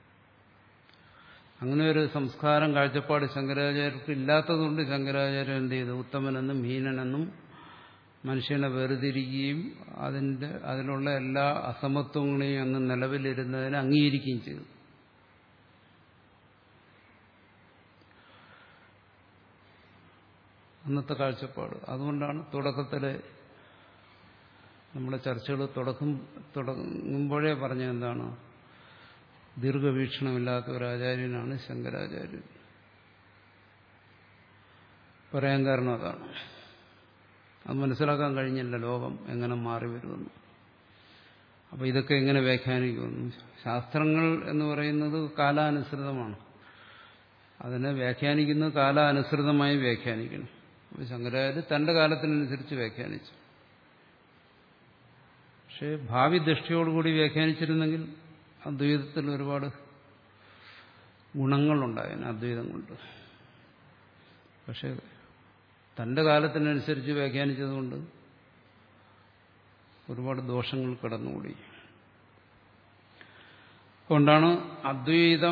അങ്ങനെ ഒരു സംസ്കാരം, കാഴ്ചപ്പാട് ശങ്കരാചാര്യർക്ക് ഇല്ലാത്തതുകൊണ്ട് ശങ്കരാചാര്യർ എന്ത് ചെയ്തു? ഉത്തമനെന്നും ഹീനനെന്നും മനുഷ്യനെ വേർതിരിക്കുകയും അതിന്റെ അതിലുള്ള എല്ലാ അസമത്വങ്ങളെയും അന്ന് നിലവിലിരുന്നതിനെ അംഗീകരിക്കുകയും ചെയ്തു. അന്നത്തെ കാഴ്ചപ്പാട്. അതുകൊണ്ടാണ് തുടക്കത്തിലെ നമ്മുടെ ചർച്ചകൾ തുടക്കം തുടങ്ങുമ്പോഴേ പറഞ്ഞ എന്താണ്? ദീർഘവീക്ഷണമില്ലാത്ത ഒരു ആചാര്യനാണ് ശങ്കരാചാര്യൻ. പറയാൻ കാരണം അതാണ്. അത് മനസ്സിലാക്കാൻ കഴിഞ്ഞില്ല ലോകം എങ്ങനെ മാറി വരുമെന്ന്. അപ്പോൾ ഇതൊക്കെ എങ്ങനെ വ്യാഖ്യാനിക്കുമെന്ന്. ശാസ്ത്രങ്ങൾ എന്ന് പറയുന്നത് കാലാനുസൃതമാണ്. അതിനെ വ്യാഖ്യാനിക്കുന്നത് കാലാനുസൃതമായി വ്യാഖ്യാനിക്കണം. അപ്പോൾ ശങ്കരാചാര്യർ തന്റെ കാലത്തിനനുസരിച്ച് വ്യാഖ്യാനിച്ചു. പക്ഷേ ഭാവി ദൃഷ്ടിയോടുകൂടി വ്യാഖ്യാനിച്ചിരുന്നെങ്കിൽ അദ്വൈതത്തിൽ ഒരുപാട് ഗുണങ്ങളുണ്ടായേനെ അദ്വൈതം കൊണ്ട്. പക്ഷെ തന്റെ കാലത്തിനനുസരിച്ച് വ്യാഖ്യാനിച്ചതുകൊണ്ട് ഒരുപാട് ദോഷങ്ങൾ കടന്നുകൂടി. അതുകൊണ്ടാണ് അദ്വൈതം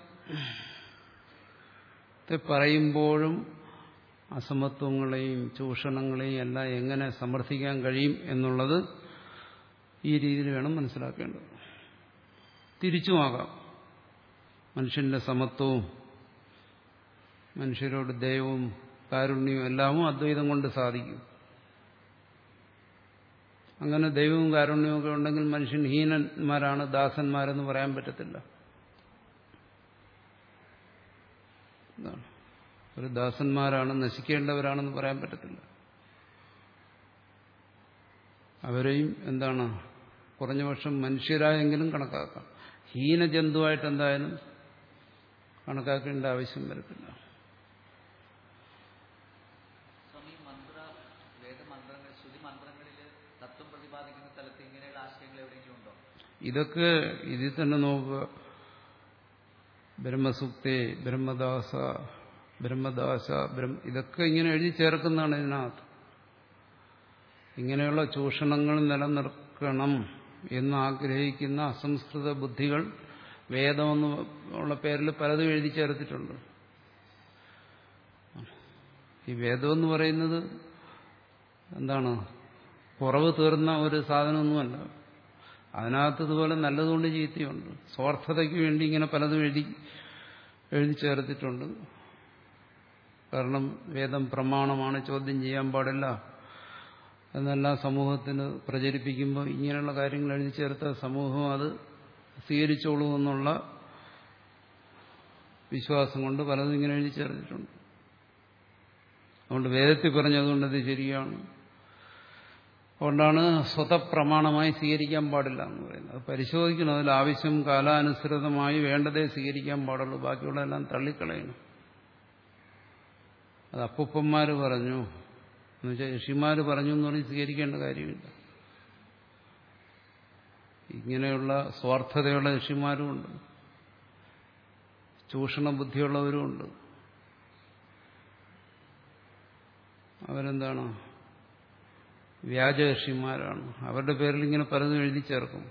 പറയുമ്പോഴും അസമത്വങ്ങളെയും ചൂഷണങ്ങളെയും എല്ലാം എങ്ങനെ സമർത്ഥിക്കാൻ കഴിയും എന്നുള്ളത് ഈ രീതിയിൽ വേണം മനസ്സിലാക്കേണ്ടത്. തിരിച്ചുമാകാം. മനുഷ്യന്റെ സമത്വവും മനുഷ്യരോട് ദയവും കാരുണ്യവും എല്ലാവും അദ്വൈതം കൊണ്ട് സാധിക്കും. അങ്ങനെ ദൈവവും കാരുണ്യവും ഒക്കെ ഉണ്ടെങ്കിൽ മനുഷ്യൻ ഹീനന്മാരാണ്, ദാസന്മാരെന്ന് പറയാൻ പറ്റത്തില്ല. ഒരു ദാസന്മാരാണ്, നശിക്കേണ്ടവരാണെന്ന് പറയാൻ പറ്റത്തില്ല. അവരെയും എന്താണ് കുറഞ്ഞപക്ഷം മനുഷ്യരായെങ്കിലും കണക്കാക്കാം. ഹീനജന്തുവായിട്ട് എന്തായാലും കണക്കാക്കേണ്ട ആവശ്യം വരത്തില്ല. ഇതൊക്കെ ഇതിൽ തന്നെ നോക്കുക. ബ്രഹ്മസൂക്തേ ബ്രഹ്മദാസ ബ്രഹ്മദാസ ബ്രഹ്മ ഇതൊക്കെ ഇങ്ങനെ എഴുതി ചേർക്കുന്നതാണ് ഇതിനകത്ത്. ഇങ്ങനെയുള്ള ചൂഷണങ്ങൾ നിലനിർത്തണം എന്നാഗ്രഹിക്കുന്ന അസംസ്കൃത ബുദ്ധികൾ വേദമെന്നുള്ള പേരിൽ പലതും എഴുതി ചേർത്തിട്ടുണ്ട്. ഈ വേദമെന്ന് പറയുന്നത് എന്താണ്, കുറവ് തീർന്ന ഒരു സാധനമൊന്നുമല്ല. അതിനകത്ത് ഇതുപോലെ നല്ലതുകൊണ്ട് ചീത്തയുണ്ട്. സ്വാർത്ഥതയ്ക്ക് വേണ്ടി ഇങ്ങനെ പലതും എഴുതി എഴുതി ചേർത്തിട്ടുണ്ട്. കാരണം വേദം പ്രമാണമാണ്, ചോദ്യം ചെയ്യാൻ പാടില്ല എന്നെല്ലാം സമൂഹത്തിന് പ്രചരിപ്പിക്കുമ്പോൾ ഇങ്ങനെയുള്ള കാര്യങ്ങൾ എഴുതി ചേർത്ത സമൂഹം അത് സ്വീകരിച്ചോളൂ എന്നുള്ള വിശ്വാസം കൊണ്ട് പലതും ഇങ്ങനെ എഴുതി ചേർത്തിട്ടുണ്ട്. അതുകൊണ്ട് വേദത്തിൽ പറഞ്ഞതുകൊണ്ട് അത് ശരിയാണ്. അതുകൊണ്ടാണ് സ്വതപ്രമാണമായി സ്വീകരിക്കാൻ പാടില്ല എന്ന് പറയുന്നത്. അത് പരിശോധിക്കണം. അതിൽ ആവശ്യം കാലാനുസൃതമായി വേണ്ടതേ സ്വീകരിക്കാൻ പാടുള്ളൂ, ബാക്കിയുള്ളതെല്ലാം തള്ളിക്കളയണം. അത് അപ്പൂപ്പന്മാര് പറഞ്ഞു എന്നുവെച്ചാൽ ഋഷിമാര് പറഞ്ഞു എന്ന് പറഞ്ഞ് സ്വീകരിക്കേണ്ട കാര്യമില്ല. ഇങ്ങനെയുള്ള സ്വാർത്ഥതയുള്ള ഋഷിമാരുമുണ്ട്, ചൂഷണ ബുദ്ധിയുള്ളവരുമുണ്ട്. അവരെന്താണ്, വ്യാജ ഋഷിമാരാണ്. അവരുടെ പേരിൽ ഇങ്ങനെ പലതും എഴുതി ചേർക്കും.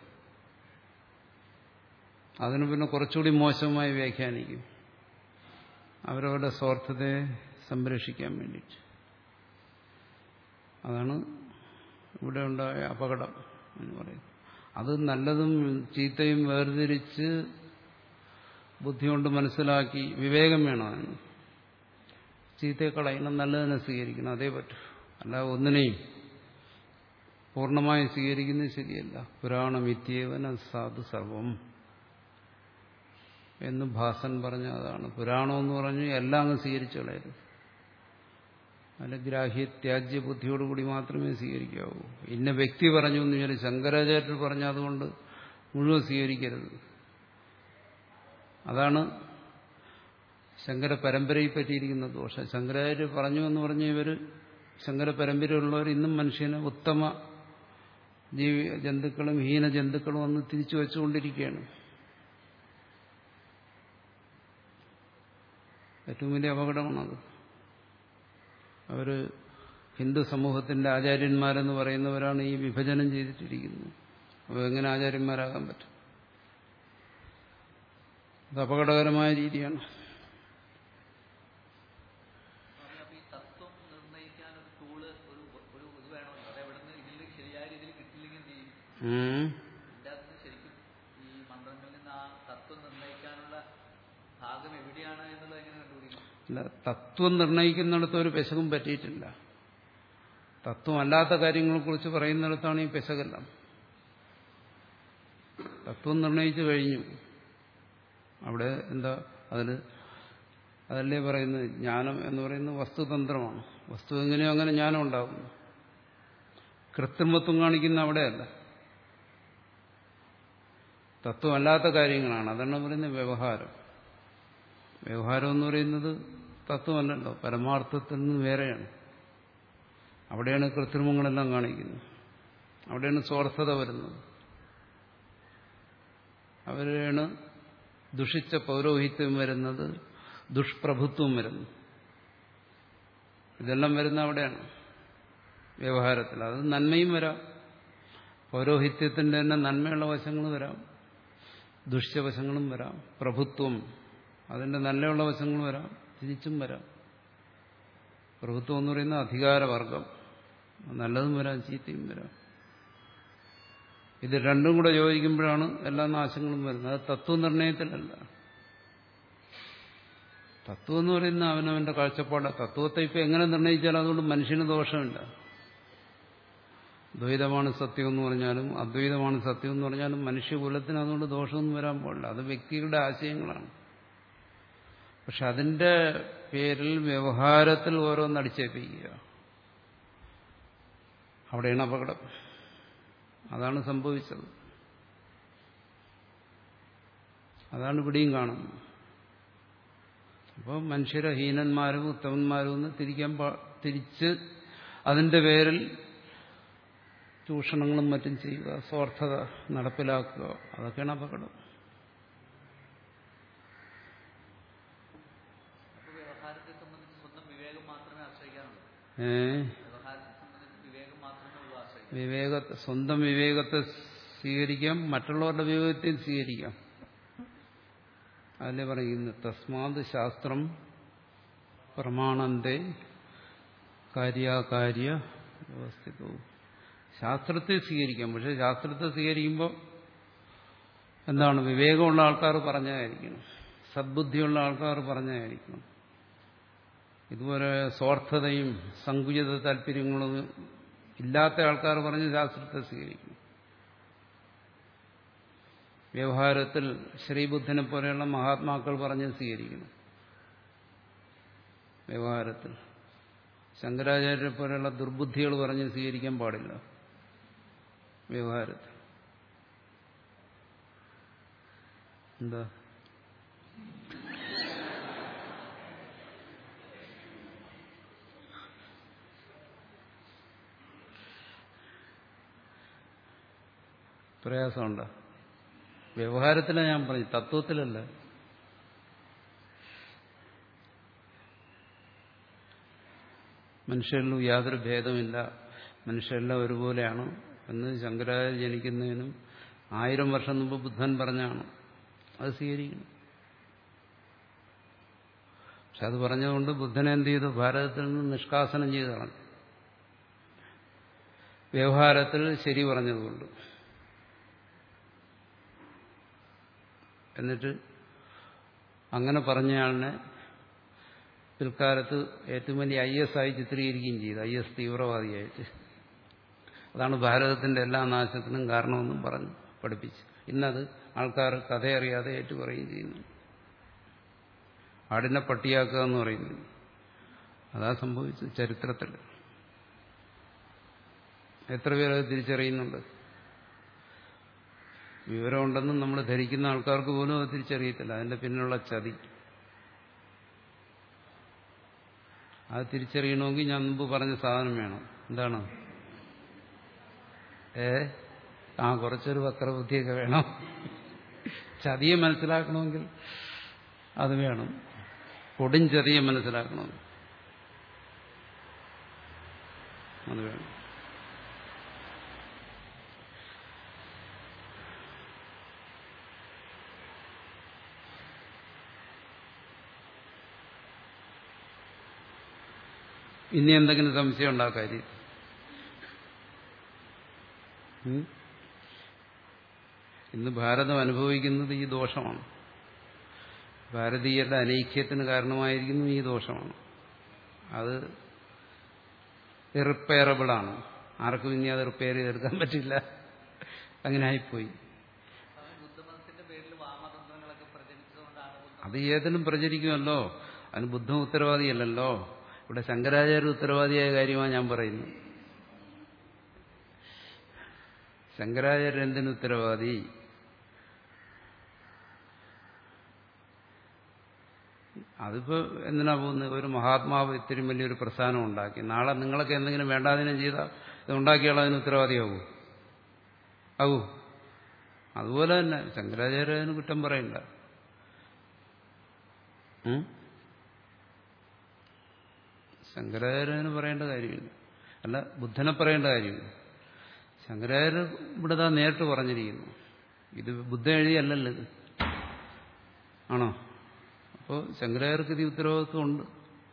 അതിന് പിന്നെ കുറച്ചുകൂടി മോശമായി വ്യാഖ്യാനിക്കും, അവരവരുടെ സ്വാർത്ഥതയെ സംരക്ഷിക്കാൻ വേണ്ടിയിട്ട്. അതാണ് ഇവിടെ ഉണ്ടായ അപകടം എന്ന് പറയുന്നത്. അത് നല്ലതും ചീത്തയും വേർതിരിച്ച് ബുദ്ധി കൊണ്ട് മനസ്സിലാക്കി വിവേകം വേണം. അതിന് ചീത്തയെ കളയണം, നല്ലതിനെ സ്വീകരിക്കണം, അതേ പറ്റൂ. അല്ല ഒന്നിനെയും പൂർണ്ണമായും സ്വീകരിക്കുന്നത് ശരിയല്ല. പുരാണമിത്യേവന സാധു സർവം എന്ന് ഭാസൻ പറഞ്ഞ അതാണ്. പുരാണം എന്ന് പറഞ്ഞു എല്ലാം അങ്ങ് സ്വീകരിച്ചു കളയരുത്. അല്ല, ഗ്രാഹ്യ ത്യാജ്യ ബുദ്ധിയോടുകൂടി മാത്രമേ സ്വീകരിക്കാവൂ. ഇന്ന വ്യക്തി പറഞ്ഞു എന്ന് വിചാരിച്ച് ശങ്കരാചാര്യർ പറഞ്ഞു അതുകൊണ്ട് മുഴുവൻ സ്വീകരിക്കരുത്. അതാണ് ശങ്കര പരമ്പരയെ പറ്റിയിരിക്കുന്ന ദോഷം. ശങ്കരാചാര്യർ പറഞ്ഞു എന്ന് പറഞ്ഞ ഇവർ ശങ്കര പരമ്പരയുള്ളവർ ഇന്നും മനുഷ്യന് ഉത്തമ ജീവി ജന്തുക്കളും ഹീന ജന്തുക്കളും ഒന്ന് തിരിച്ചു വെച്ചുകൊണ്ടിരിക്കുകയാണ്. ഏറ്റവും വലിയ അപകടമാണത്. അവര് ഹിന്ദു സമൂഹത്തിന്റെ ആചാര്യന്മാരെന്ന് പറയുന്നവരാണ് ഈ വിഭജനം ചെയ്തിട്ടിരിക്കുന്നത്. അപ്പോൾ എങ്ങനെ ആചാര്യന്മാരാകാൻ പറ്റും? അത് അപകടകരമായ രീതിയാണ്. അല്ല, തത്വം നിർണയിക്കുന്നിടത്ത് ഒരു പെശകും പറ്റിയിട്ടില്ല. തത്വം അല്ലാത്ത കാര്യങ്ങളെക്കുറിച്ച് പറയുന്നിടത്താണ് ഈ പെശകെല്ലാം. തത്വം നിർണയിച്ചു കഴിഞ്ഞു. അവിടെ എന്താ അതിന് അതല്ലേ പറയുന്നത്, ജ്ഞാനം എന്ന് പറയുന്നത് വസ്തുതന്ത്രമാണ്. വസ്തു എങ്ങനെയോ അങ്ങനെ ജ്ഞാനം ഉണ്ടാകുന്നു. കൃത്രിമത്വം കാണിക്കുന്ന അവിടെയല്ല, തത്വമല്ലാത്ത കാര്യങ്ങളാണ്. അതാണ് പറയുന്നത് വ്യവഹാരം. വ്യവഹാരം എന്ന് പറയുന്നത് തത്വമല്ലല്ലോ, പരമാർത്ഥത്തിൽ നിന്ന് വേറെയാണ്. അവിടെയാണ് കൃത്രിമങ്ങളെല്ലാം കാണിക്കുന്നത്. അവിടെയാണ് സ്വാർത്ഥത വരുന്നത്. അവിടെയാണ് ദുഷിച്ച പൗരോഹിത്യം വരുന്നത്, ദുഷ്പ്രഭുത്വം വരുന്നു. ഇതെല്ലാം വരുന്ന അവിടെയാണ് വ്യവഹാരത്തിൽ. അത് നന്മയും വരാം, പൗരോഹിത്യത്തിന്റെ തന്നെ നന്മയുള്ള വശങ്ങൾ വരാം, ദുഷ്യവശങ്ങളും വരാം. പ്രഭുത്വം അതിന്റെ നല്ലയുള്ള വശങ്ങൾ വരാം, തിരിച്ചും വരാം. പ്രഭുത്വം എന്ന് പറയുന്ന അധികാരവർഗം, നല്ലതും വരാം, ചീത്തയും വരാം. ഇത് രണ്ടും കൂടെ യോജിക്കുമ്പോഴാണ് എല്ലാ നാശങ്ങളും വരുന്നത്. അത് തത്വനിർണയത്തിലല്ല. തത്വം എന്ന് പറയുന്ന അവനവന്റെ കാഴ്ചപ്പാട്. തത്വത്തെ ഇപ്പം എങ്ങനെ നിർണയിച്ചാലും അതുകൊണ്ട് മനുഷ്യന് ദോഷമില്ല. ദ്വൈതമാണ് സത്യം എന്ന് പറഞ്ഞാലും അദ്വൈതമാണ് സത്യം എന്ന് പറഞ്ഞാലും മനുഷ്യകുലത്തിന് അതുകൊണ്ട് ദോഷമൊന്നും വരാൻ പാടില്ല. അത് വ്യക്തികളുടെ ആശയങ്ങളാണ്. പക്ഷെ അതിന്റെ പേരിൽ വ്യവഹാരത്തിൽ ഓരോന്ന് അടിച്ചേൽപ്പിക്കുക, അവിടെയാണ് അപകടം. അതാണ് സംഭവിച്ചത്. അതാണ് ഇവിടെയും കാണുന്നത്. അപ്പോൾ മനുഷ്യരെ ഹീനന്മാരും ഉത്തമന്മാരും ഒന്ന് തിരിക്കാൻ തിരിച്ച് അതിന്റെ പേരിൽ ചൂഷണങ്ങളും മറ്റും ചെയ്യുക, സ്വാർത്ഥത നടപ്പിലാക്കുക, അതൊക്കെയാണ് അപകടം. ഏ വിവേക സ്വന്തം വിവേകത്തെ സ്വീകരിക്കാം, മറ്റുള്ളവരുടെ വിവേകത്തെയും സ്വീകരിക്കാം. അതിലെ പറയുന്നു തസ്മാത് ശാസ്ത്രം പ്രമാണന്തേ കാര്യാകാര്യ വ്യവസ്ഥിതവും. ശാസ്ത്രത്തെ സ്വീകരിക്കാം, പക്ഷെ ശാസ്ത്രത്തെ സ്വീകരിക്കുമ്പോൾ എന്താണ്, വിവേകമുള്ള ആൾക്കാർ പറഞ്ഞായിരിക്കണം, സദ്ബുദ്ധിയുള്ള ആൾക്കാർ പറഞ്ഞായിരിക്കണം. ഇതുപോലെ സ്വാർത്ഥതയും സങ്കുചിത താല്പര്യങ്ങളും ഇല്ലാത്ത ആൾക്കാർ പറഞ്ഞ് ശാസ്ത്രത്തെ സ്വീകരിക്കും. വ്യവഹാരത്തിൽ ശ്രീബുദ്ധനെ പോലെയുള്ള മഹാത്മാക്കൾ പറഞ്ഞ് സ്വീകരിക്കണം. വ്യവഹാരത്തിൽ ശങ്കരാചാര്യരെ പോലെയുള്ള ദുർബുദ്ധികൾ പറഞ്ഞ് സ്വീകരിക്കാൻ പാടില്ല. വ്യവഹാരത്തിൽ എന്താ പ്രയാസമുണ്ടോ? വ്യവഹാരത്തിലാണ് ഞാൻ പറഞ്ഞു, തത്വത്തിലല്ല. മനുഷ്യരിലും യാതൊരു ഭേദമില്ല, മനുഷ്യരെല്ലാം ഒരുപോലെയാണ് എന്ന് ശങ്കരാചാര്യ ജനിക്കുന്നതിനും ആയിരം വർഷം മുമ്പ് ബുദ്ധൻ പറഞ്ഞാണ്. അത് സ്വീകരിക്കണം. പക്ഷെ അത് പറഞ്ഞതുകൊണ്ട് ബുദ്ധനെ എന്ത് ചെയ്തു? ഭാരതത്തിൽ നിന്ന് നിഷ്കാസനം ചെയ്തതാണ്. വ്യവഹാരത്തിൽ ശരി പറഞ്ഞതുകൊണ്ട്. എന്നിട്ട് അങ്ങനെ പറഞ്ഞയാളിനെ പിൽക്കാലത്ത് ഏറ്റവും വലിയ ഐ എസ് ആയി ചിത്രീകരിക്കുകയും ചെയ്തു, ഐ എസ് തീവ്രവാദിയായിട്ട്. അതാണ് ഭാരതത്തിന്റെ എല്ലാ നാശത്തിനും കാരണമെന്നും പറഞ്ഞു പഠിപ്പിച്ചു. ഇന്നത് ആൾക്കാർ കഥയറിയാതെ ഏറ്റുപറയുകയും ചെയ്യുന്നു. ആടിനെ പട്ടിയാക്കുക എന്ന് പറയുന്നു. അതാ സംഭവിച്ചത് ചരിത്രത്തിൽ. എത്ര പേരത് തിരിച്ചറിയുന്നുണ്ട്? വിവരമുണ്ടെന്നും നമ്മൾ ധരിക്കുന്ന ആൾക്കാർക്ക് പോലും അത് തിരിച്ചറിയത്തില്ല. അതിന്റെ പിന്നിലുള്ള ചതി അത് തിരിച്ചറിയണമെങ്കിൽ ഞാൻ മുമ്പ് പറഞ്ഞ സാധനം വേണം. എന്താണ്? ഏ ആ കുറച്ചൊരു വക്രബുദ്ധിയൊക്കെ വേണം. ചതിയെ മനസ്സിലാക്കണമെങ്കിൽ അത് വേണം. കൊടും ചതിയെ മനസ്സിലാക്കണം, അത് വേണം. ഇനി എന്തെങ്കിലും സംശയം ഉണ്ടാ കാര്യം? ഇന്ന് ഭാരതം അനുഭവിക്കുന്നത് ഈ ദോഷമാണ്. ഭാരതീയരുടെ അനൈക്യത്തിന് കാരണമായിരിക്കുന്നു ഈ ദോഷമാണ്. അത് ഇറിപ്പയറബിളാണ്. ആർക്കും ഇനി അത് റിപ്പയർ ചെയ്തെടുക്കാൻ പറ്റില്ല. അങ്ങനെ ആയിപ്പോയി. അത് ഏതിനും പ്രചരിക്കുമല്ലോ. അതിന് ബുദ്ധം ഉത്തരവാദിയല്ലല്ലോ. ഇവിടെ ശങ്കരാചാര്യ ഉത്തരവാദിയായ കാര്യമാണ് ഞാൻ പറയുന്നത്. ശങ്കരാചാര്യ എന്തിന് ഉത്തരവാദി? അതിപ്പോ എന്തിനാ പോകുന്നത്? ഒരു മഹാത്മാവ് ഇത്തിരി വലിയൊരു പ്രസ്ഥാനം ഉണ്ടാക്കി, നാളെ നിങ്ങളൊക്കെ എന്തെങ്കിലും വേണ്ടാതിനും ചെയ്താൽ ഇത് ഉണ്ടാക്കിയാൽ അതിന് ഉത്തരവാദിയാവൂ? ആവൂ? അതുപോലെ തന്നെ ശങ്കരാചാര്യന് കുറ്റം പറയണ്ട. ശങ്കരാചാര്യന് പറയേണ്ട കാര്യമില്ല. അല്ല, ബുദ്ധനെ പറയേണ്ട കാര്യമില്ല. ശങ്കരാചാര്യർ ഇവിടെ താ നേരിട്ട് പറഞ്ഞിരിക്കുന്നു. ഇത് ബുദ്ധൻ എഴുതിയല്ലല്ലോ ഇത്. ആണോ? അപ്പോൾ ശങ്കരാചാര്യർക്ക് ഇത് ഉത്തരവാദിത്വമുണ്ട്.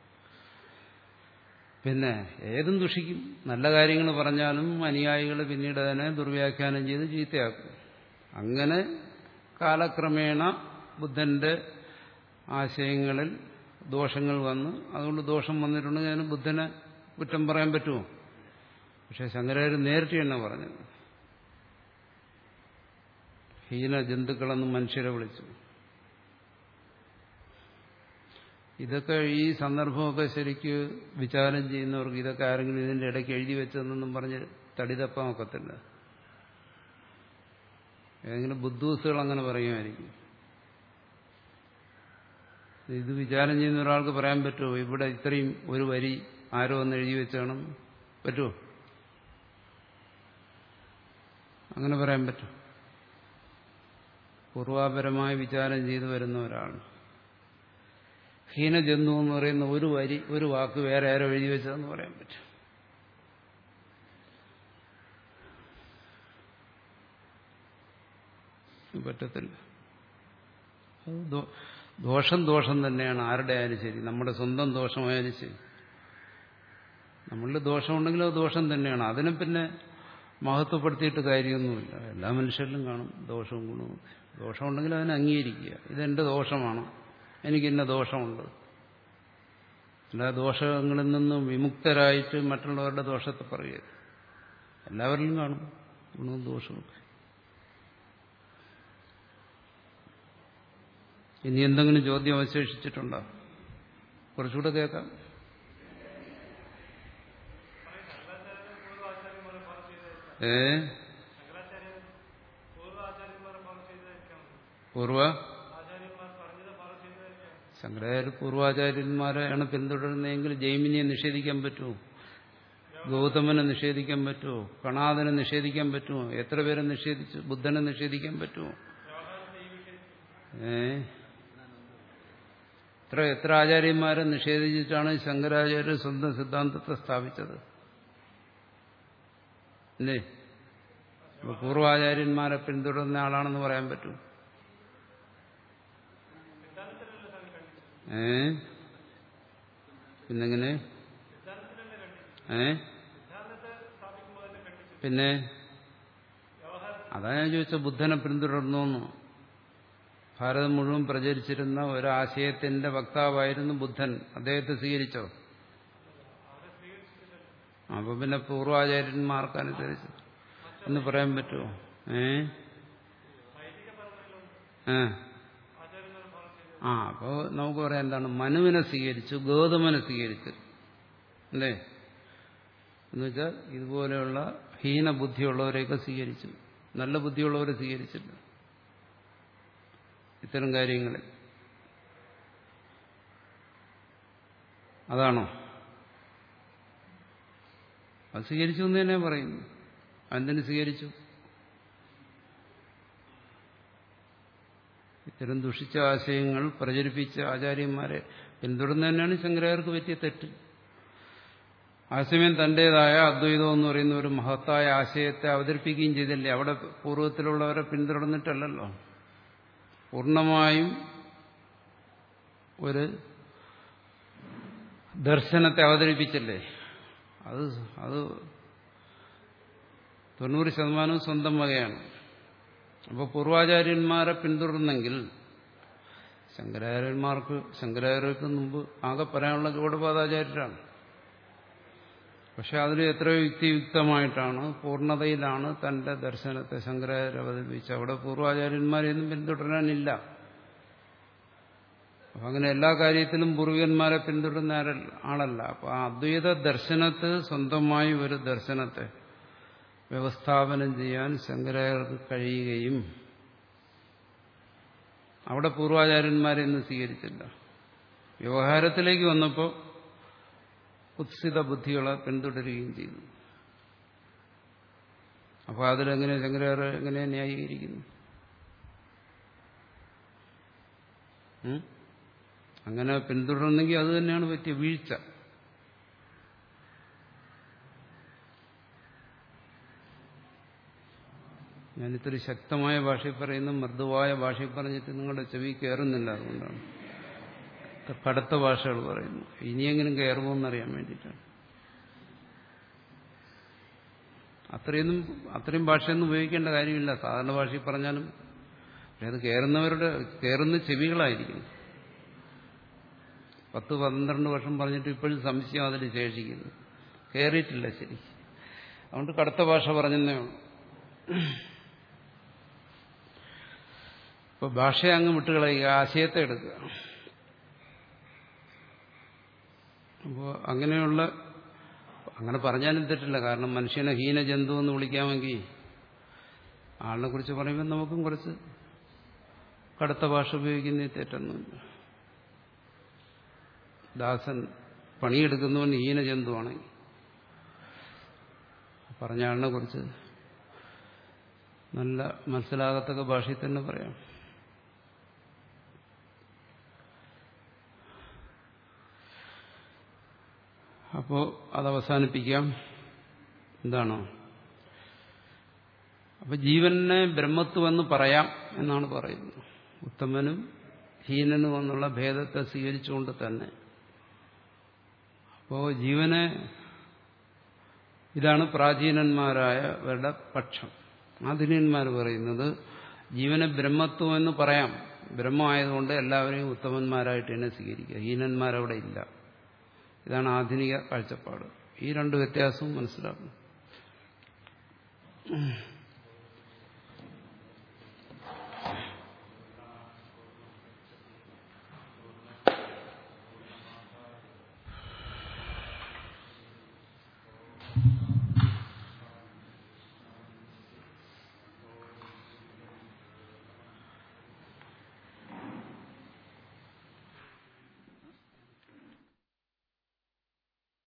പിന്നെ ഏതും ദുഷിക്കും. നല്ല കാര്യങ്ങൾ പറഞ്ഞാലും അനുയായികൾ പിന്നീട് അതിനെ ദുർവ്യാഖ്യാനം ചെയ്ത് ചീത്തയാക്കും. അങ്ങനെ കാലക്രമേണ ബുദ്ധന്റെ ആശയങ്ങളിൽ ദോഷങ്ങൾ വന്ന്, അതുകൊണ്ട് ദോഷം വന്നിട്ടുണ്ടെങ്കിൽ അതിന് ബുദ്ധനെ കുറ്റം പറയാൻ പറ്റുമോ? പക്ഷെ ശങ്കരാചാര്യർ നേരിട്ട് തന്നെ പറഞ്ഞത്. ഹീന ജന്തുക്കളെന്ന് മനുഷ്യരെ വിളിച്ചു. ഇതൊക്കെ ഈ സന്ദർഭമൊക്കെ ശരിക്ക് വിചാരം ചെയ്യുന്നവർക്ക് ഇതൊക്കെ ആരെങ്കിലും ഇതിന്റെ ഇടയ്ക്ക് എഴുതി വെച്ചതെന്നൊന്നും പറഞ്ഞ് തടിതപ്പാൻ ഒക്കത്തില്ല. ഏതെങ്കിലും ബുദ്ധൂസുകൾ അങ്ങനെ പറയുമായിരിക്കും. ഇത് വിചാരം ചെയ്യുന്ന ഒരാൾക്ക് പറയാൻ പറ്റുമോ ഇവിടെ ഇത്രയും ഒരു വരി ആരോ ഒന്ന് എഴുതി വെച്ചാണ്? പറ്റുമോ? അങ്ങനെ പറയാൻ പറ്റും? പൂർവാപരമായി വിചാരം ചെയ്തു വരുന്ന ഒരാൾ ഹീനജന്തു എന്ന് പറയുന്ന ഒരു വരി ഒരു വാക്ക് വേറെ ആരോ എഴുതി വെച്ചതെന്ന് പറയാൻ പറ്റും? പറ്റത്തില്ല. ദോഷം ദോഷം തന്നെയാണ്. ആരുടെ ആയാലും ശരി, നമ്മുടെ സ്വന്തം ദോഷമായാലും ശരി. നമ്മളുടെ ദോഷമുണ്ടെങ്കിൽ അത് ദോഷം തന്നെയാണ്. അതിനെ പിന്നെ മഹത്വപ്പെടുത്തിയിട്ട് കാര്യമൊന്നുമില്ല. എല്ലാ മനുഷ്യരിലും കാണും ദോഷവും ഗുണവും. ദോഷമുണ്ടെങ്കിൽ അതിനെ അംഗീകരിക്കുക. ഇതെന്റെ ദോഷമാണ്, എനിക്കിന്ന ദോഷമുണ്ട്. എല്ലാ ദോഷങ്ങളിൽ നിന്നും വിമുക്തരായിട്ട് മറ്റുള്ളവരുടെ ദോഷത്തെ പറയുക. എല്ലാവരിലും കാണും ഗുണവും ദോഷവും. ഇനി എന്തെങ്കിലും ചോദ്യം അവശേഷിച്ചിട്ടുണ്ടോ? കുറച്ചുകൂടെ കേൾക്കാം. ഏ പൂർവ ശങ്കരാചാര്യ പൂർവാചാര്യന്മാരെയാണ് പിന്തുടരുന്നതെങ്കിൽ ജൈമിനിയെ നിഷേധിക്കാൻ പറ്റുമോ? ഗൗതമനെ നിഷേധിക്കാൻ പറ്റുമോ? കണാദനെ നിഷേധിക്കാൻ പറ്റുമോ? എത്ര പേരെ നിഷേധിച്ചു? ബുദ്ധനെ നിഷേധിക്കാൻ പറ്റുമോ? ഏ എത്ര എത്ര ആചാര്യന്മാരെ നിഷേധിച്ചിട്ടാണ് ശങ്കരാചാര്യ സ്വന്തം സിദ്ധാന്തത്തെ സ്ഥാപിച്ചത്? അല്ലേ? പൂർവാചാര്യന്മാരെ പിന്തുടരുന്ന ആളാണെന്ന് പറയാൻ പറ്റും? ഏ പിന്നെങ്ങനെ? ഏ പിന്നെ അതാ ഞാൻ ചോദിച്ച ബുദ്ധനെ പിന്തുടർന്നു. ഭാരതം മുഴുവൻ പ്രചരിച്ചിരുന്ന ഒരാശയത്തിന്റെ വക്താവായിരുന്നു ബുദ്ധൻ. അദ്ദേഹത്തെ സ്വീകരിച്ചോ? അപ്പൊ പിന്നെ പൂർവാചാര്യന്മാർക്കനുസരിച്ച് എന്ന് പറയാൻ പറ്റുമോ? ഏ ആ അപ്പോ നമുക്ക് പറയാം എന്താണ്? മനുവിനെ സ്വീകരിച്ചു, ഗൗതമനെ സ്വീകരിച്ചു. അല്ലേ? എന്നുവെച്ചാൽ ഇതുപോലെയുള്ള ഹീനബുദ്ധിയുള്ളവരെയൊക്കെ സ്വീകരിച്ചു, നല്ല ബുദ്ധിയുള്ളവരെ സ്വീകരിച്ചില്ല ഇത്തരം കാര്യങ്ങളിൽ. അതാണോ? അത് സ്വീകരിച്ചു എന്ന് തന്നെ പറയുന്നു. എന്തിനു സ്വീകരിച്ചു? ഇത്തരം ദുഷിച്ച ആശയങ്ങൾ പ്രചരിപ്പിച്ച ആചാര്യന്മാരെ പിന്തുടർന്ന് തന്നെയാണ് ശങ്കരാചാര്യർക്ക് പറ്റിയ തെറ്റ്. ആശയം തന്റേതായ അദ്വൈതം എന്ന് പറയുന്ന ഒരു മഹത്തായ ആശയത്തെ അവതരിപ്പിക്കുകയും ചെയ്തില്ലേ? അവിടെ പൂർവ്വത്തിലുള്ളവരെ പിന്തുടർന്നിട്ടല്ലല്ലോ, പൂർണ്ണമായും ഒരു ദർശനത്തെ അവതരിപ്പിച്ചല്ലേ. അത് അത് തൊണ്ണൂറ് ശതമാനവും സ്വന്തം വകയാണ്. അപ്പോൾ പൂർവാചാര്യന്മാരെ പിന്തുടർന്നെങ്കിൽ ശങ്കരാചാര്യന്മാർക്ക് ശങ്കരാചാര്യർക്ക് മുമ്പ് ആകെ പറയാനുള്ള ഗൗഡപാദാചാര്യരാണ്. പക്ഷെ അതിൽ എത്രയോ യുക്തിയുക്തമായിട്ടാണ്, പൂർണ്ണതയിലാണ് തന്റെ ദർശനത്തെ ശങ്കരാചാര്യ അവതരിപ്പിച്ചത്. അവിടെ പൂർവാചാര്യന്മാരെയൊന്നും പിന്തുടരാനില്ല. അപ്പം അങ്ങനെ എല്ലാ കാര്യത്തിലും പൂർവികന്മാരെ പിന്തുടരുന്ന ആളല്ല. അപ്പൊ ആ അദ്വൈത ദർശനത്തിൽ സ്വന്തമായി ഒരു ദർശനത്തെ വ്യവസ്ഥാപനം ചെയ്യാൻ ശങ്കരാചാര്യർക്ക് കഴിയുകയും അവിടെ പൂർവാചാര്യന്മാരെയൊന്നും സ്വീകരിച്ചില്ല. വ്യവഹാരത്തിലേക്ക് വന്നപ്പോൾ കുത്സിത ബുദ്ധികളെ പിന്തുടരുകയും ചെയ്തു. അപ്പോൾ അതിലെങ്ങനെ ശങ്കരാചാര്യ എങ്ങനെ ന്യായീകരിക്കുന്നു? അങ്ങനെ പിന്തുടർന്നെങ്കിൽ അത് തന്നെയാണ് പറ്റിയ വീഴ്ച. ഞാനിത്തിരി ശക്തമായ ഭാഷയിൽ പറയുന്നു, മൃദുവായ ഭാഷയിൽ പറഞ്ഞിട്ട് നിങ്ങളുടെ ചെവി കയറുന്നില്ല. അതുകൊണ്ടാണ് കടുത്ത ഭാഷകൾ പറയുന്നു. ഇനിയെങ്കിലും കയറുമോ എന്നറിയാൻ വേണ്ടിയിട്ടാണ്. അത്രയൊന്നും അത്രയും ഭാഷയൊന്നും ഉപയോഗിക്കേണ്ട കാര്യമില്ല. സാധാരണ ഭാഷയിൽ പറഞ്ഞാലും അത് കയറുന്നവരുടെ കയറുന്ന ചെവികളായിരിക്കും. പത്ത് പന്ത്രണ്ട് വർഷം പറഞ്ഞിട്ട് ഇപ്പോഴും സംശയം അതിൽ ശേഷിക്കുന്നു. കയറിയിട്ടില്ല ശരി. അതുകൊണ്ട് കടുത്ത ഭാഷ പറഞ്ഞതേ ഉള്ളൂ. ഇപ്പൊ ഭാഷയെ അങ്ങ് വിട്ടുകളയുക, ആശയത്തെ എടുക്കുക. അപ്പോൾ അങ്ങനെയുള്ള അങ്ങനെ പറഞ്ഞാലും തെറ്റില്ല. കാരണം മനുഷ്യനെ ഹീനജന്തു എന്ന് വിളിക്കാമെങ്കിൽ ആളിനെ കുറിച്ച് പറയുമ്പോൾ നമുക്കും കുറച്ച് കടുത്ത ഭാഷ ഉപയോഗിക്കുന്നതിൽ തെറ്റൊന്നുമില്ല. ദാസൻ പണിയെടുക്കുന്നവൻ ഹീനജന്തുവാണെങ്കിൽ പറഞ്ഞ ആളിനെ കുറിച്ച് നല്ല മനസ്സിലാകത്തക്ക ഭാഷയിൽ തന്നെ പറയാം. അപ്പോൾ അതവസാനിപ്പിക്കാം. എന്താണോ അപ്പൊ ജീവനെ ബ്രഹ്മത്വമെന്ന് പറയാം എന്നാണ് പറയുന്നത്. ഉത്തമനും ഹീനനും എന്നുള്ള ഭേദത്തെ സ്വീകരിച്ചുകൊണ്ട് തന്നെ. അപ്പോൾ ജീവനെ, ഇതാണ് പ്രാചീനന്മാരായവരുടെ പക്ഷം. ആധുനികന്മാർ പറയുന്നത് ജീവനെ ബ്രഹ്മത്വം എന്ന് പറയാം. ബ്രഹ്മമായതുകൊണ്ട് എല്ലാവരെയും ഉത്തമന്മാരായിട്ട് തന്നെ സ്വീകരിക്കുക, ഹീനന്മാരവിടെ ഇല്ല. ഇതാണ് ആധുനിക കാഴ്ചപ്പാട്. ഈ രണ്ട് വ്യത്യാസവും മനസ്സിലാക്കണം.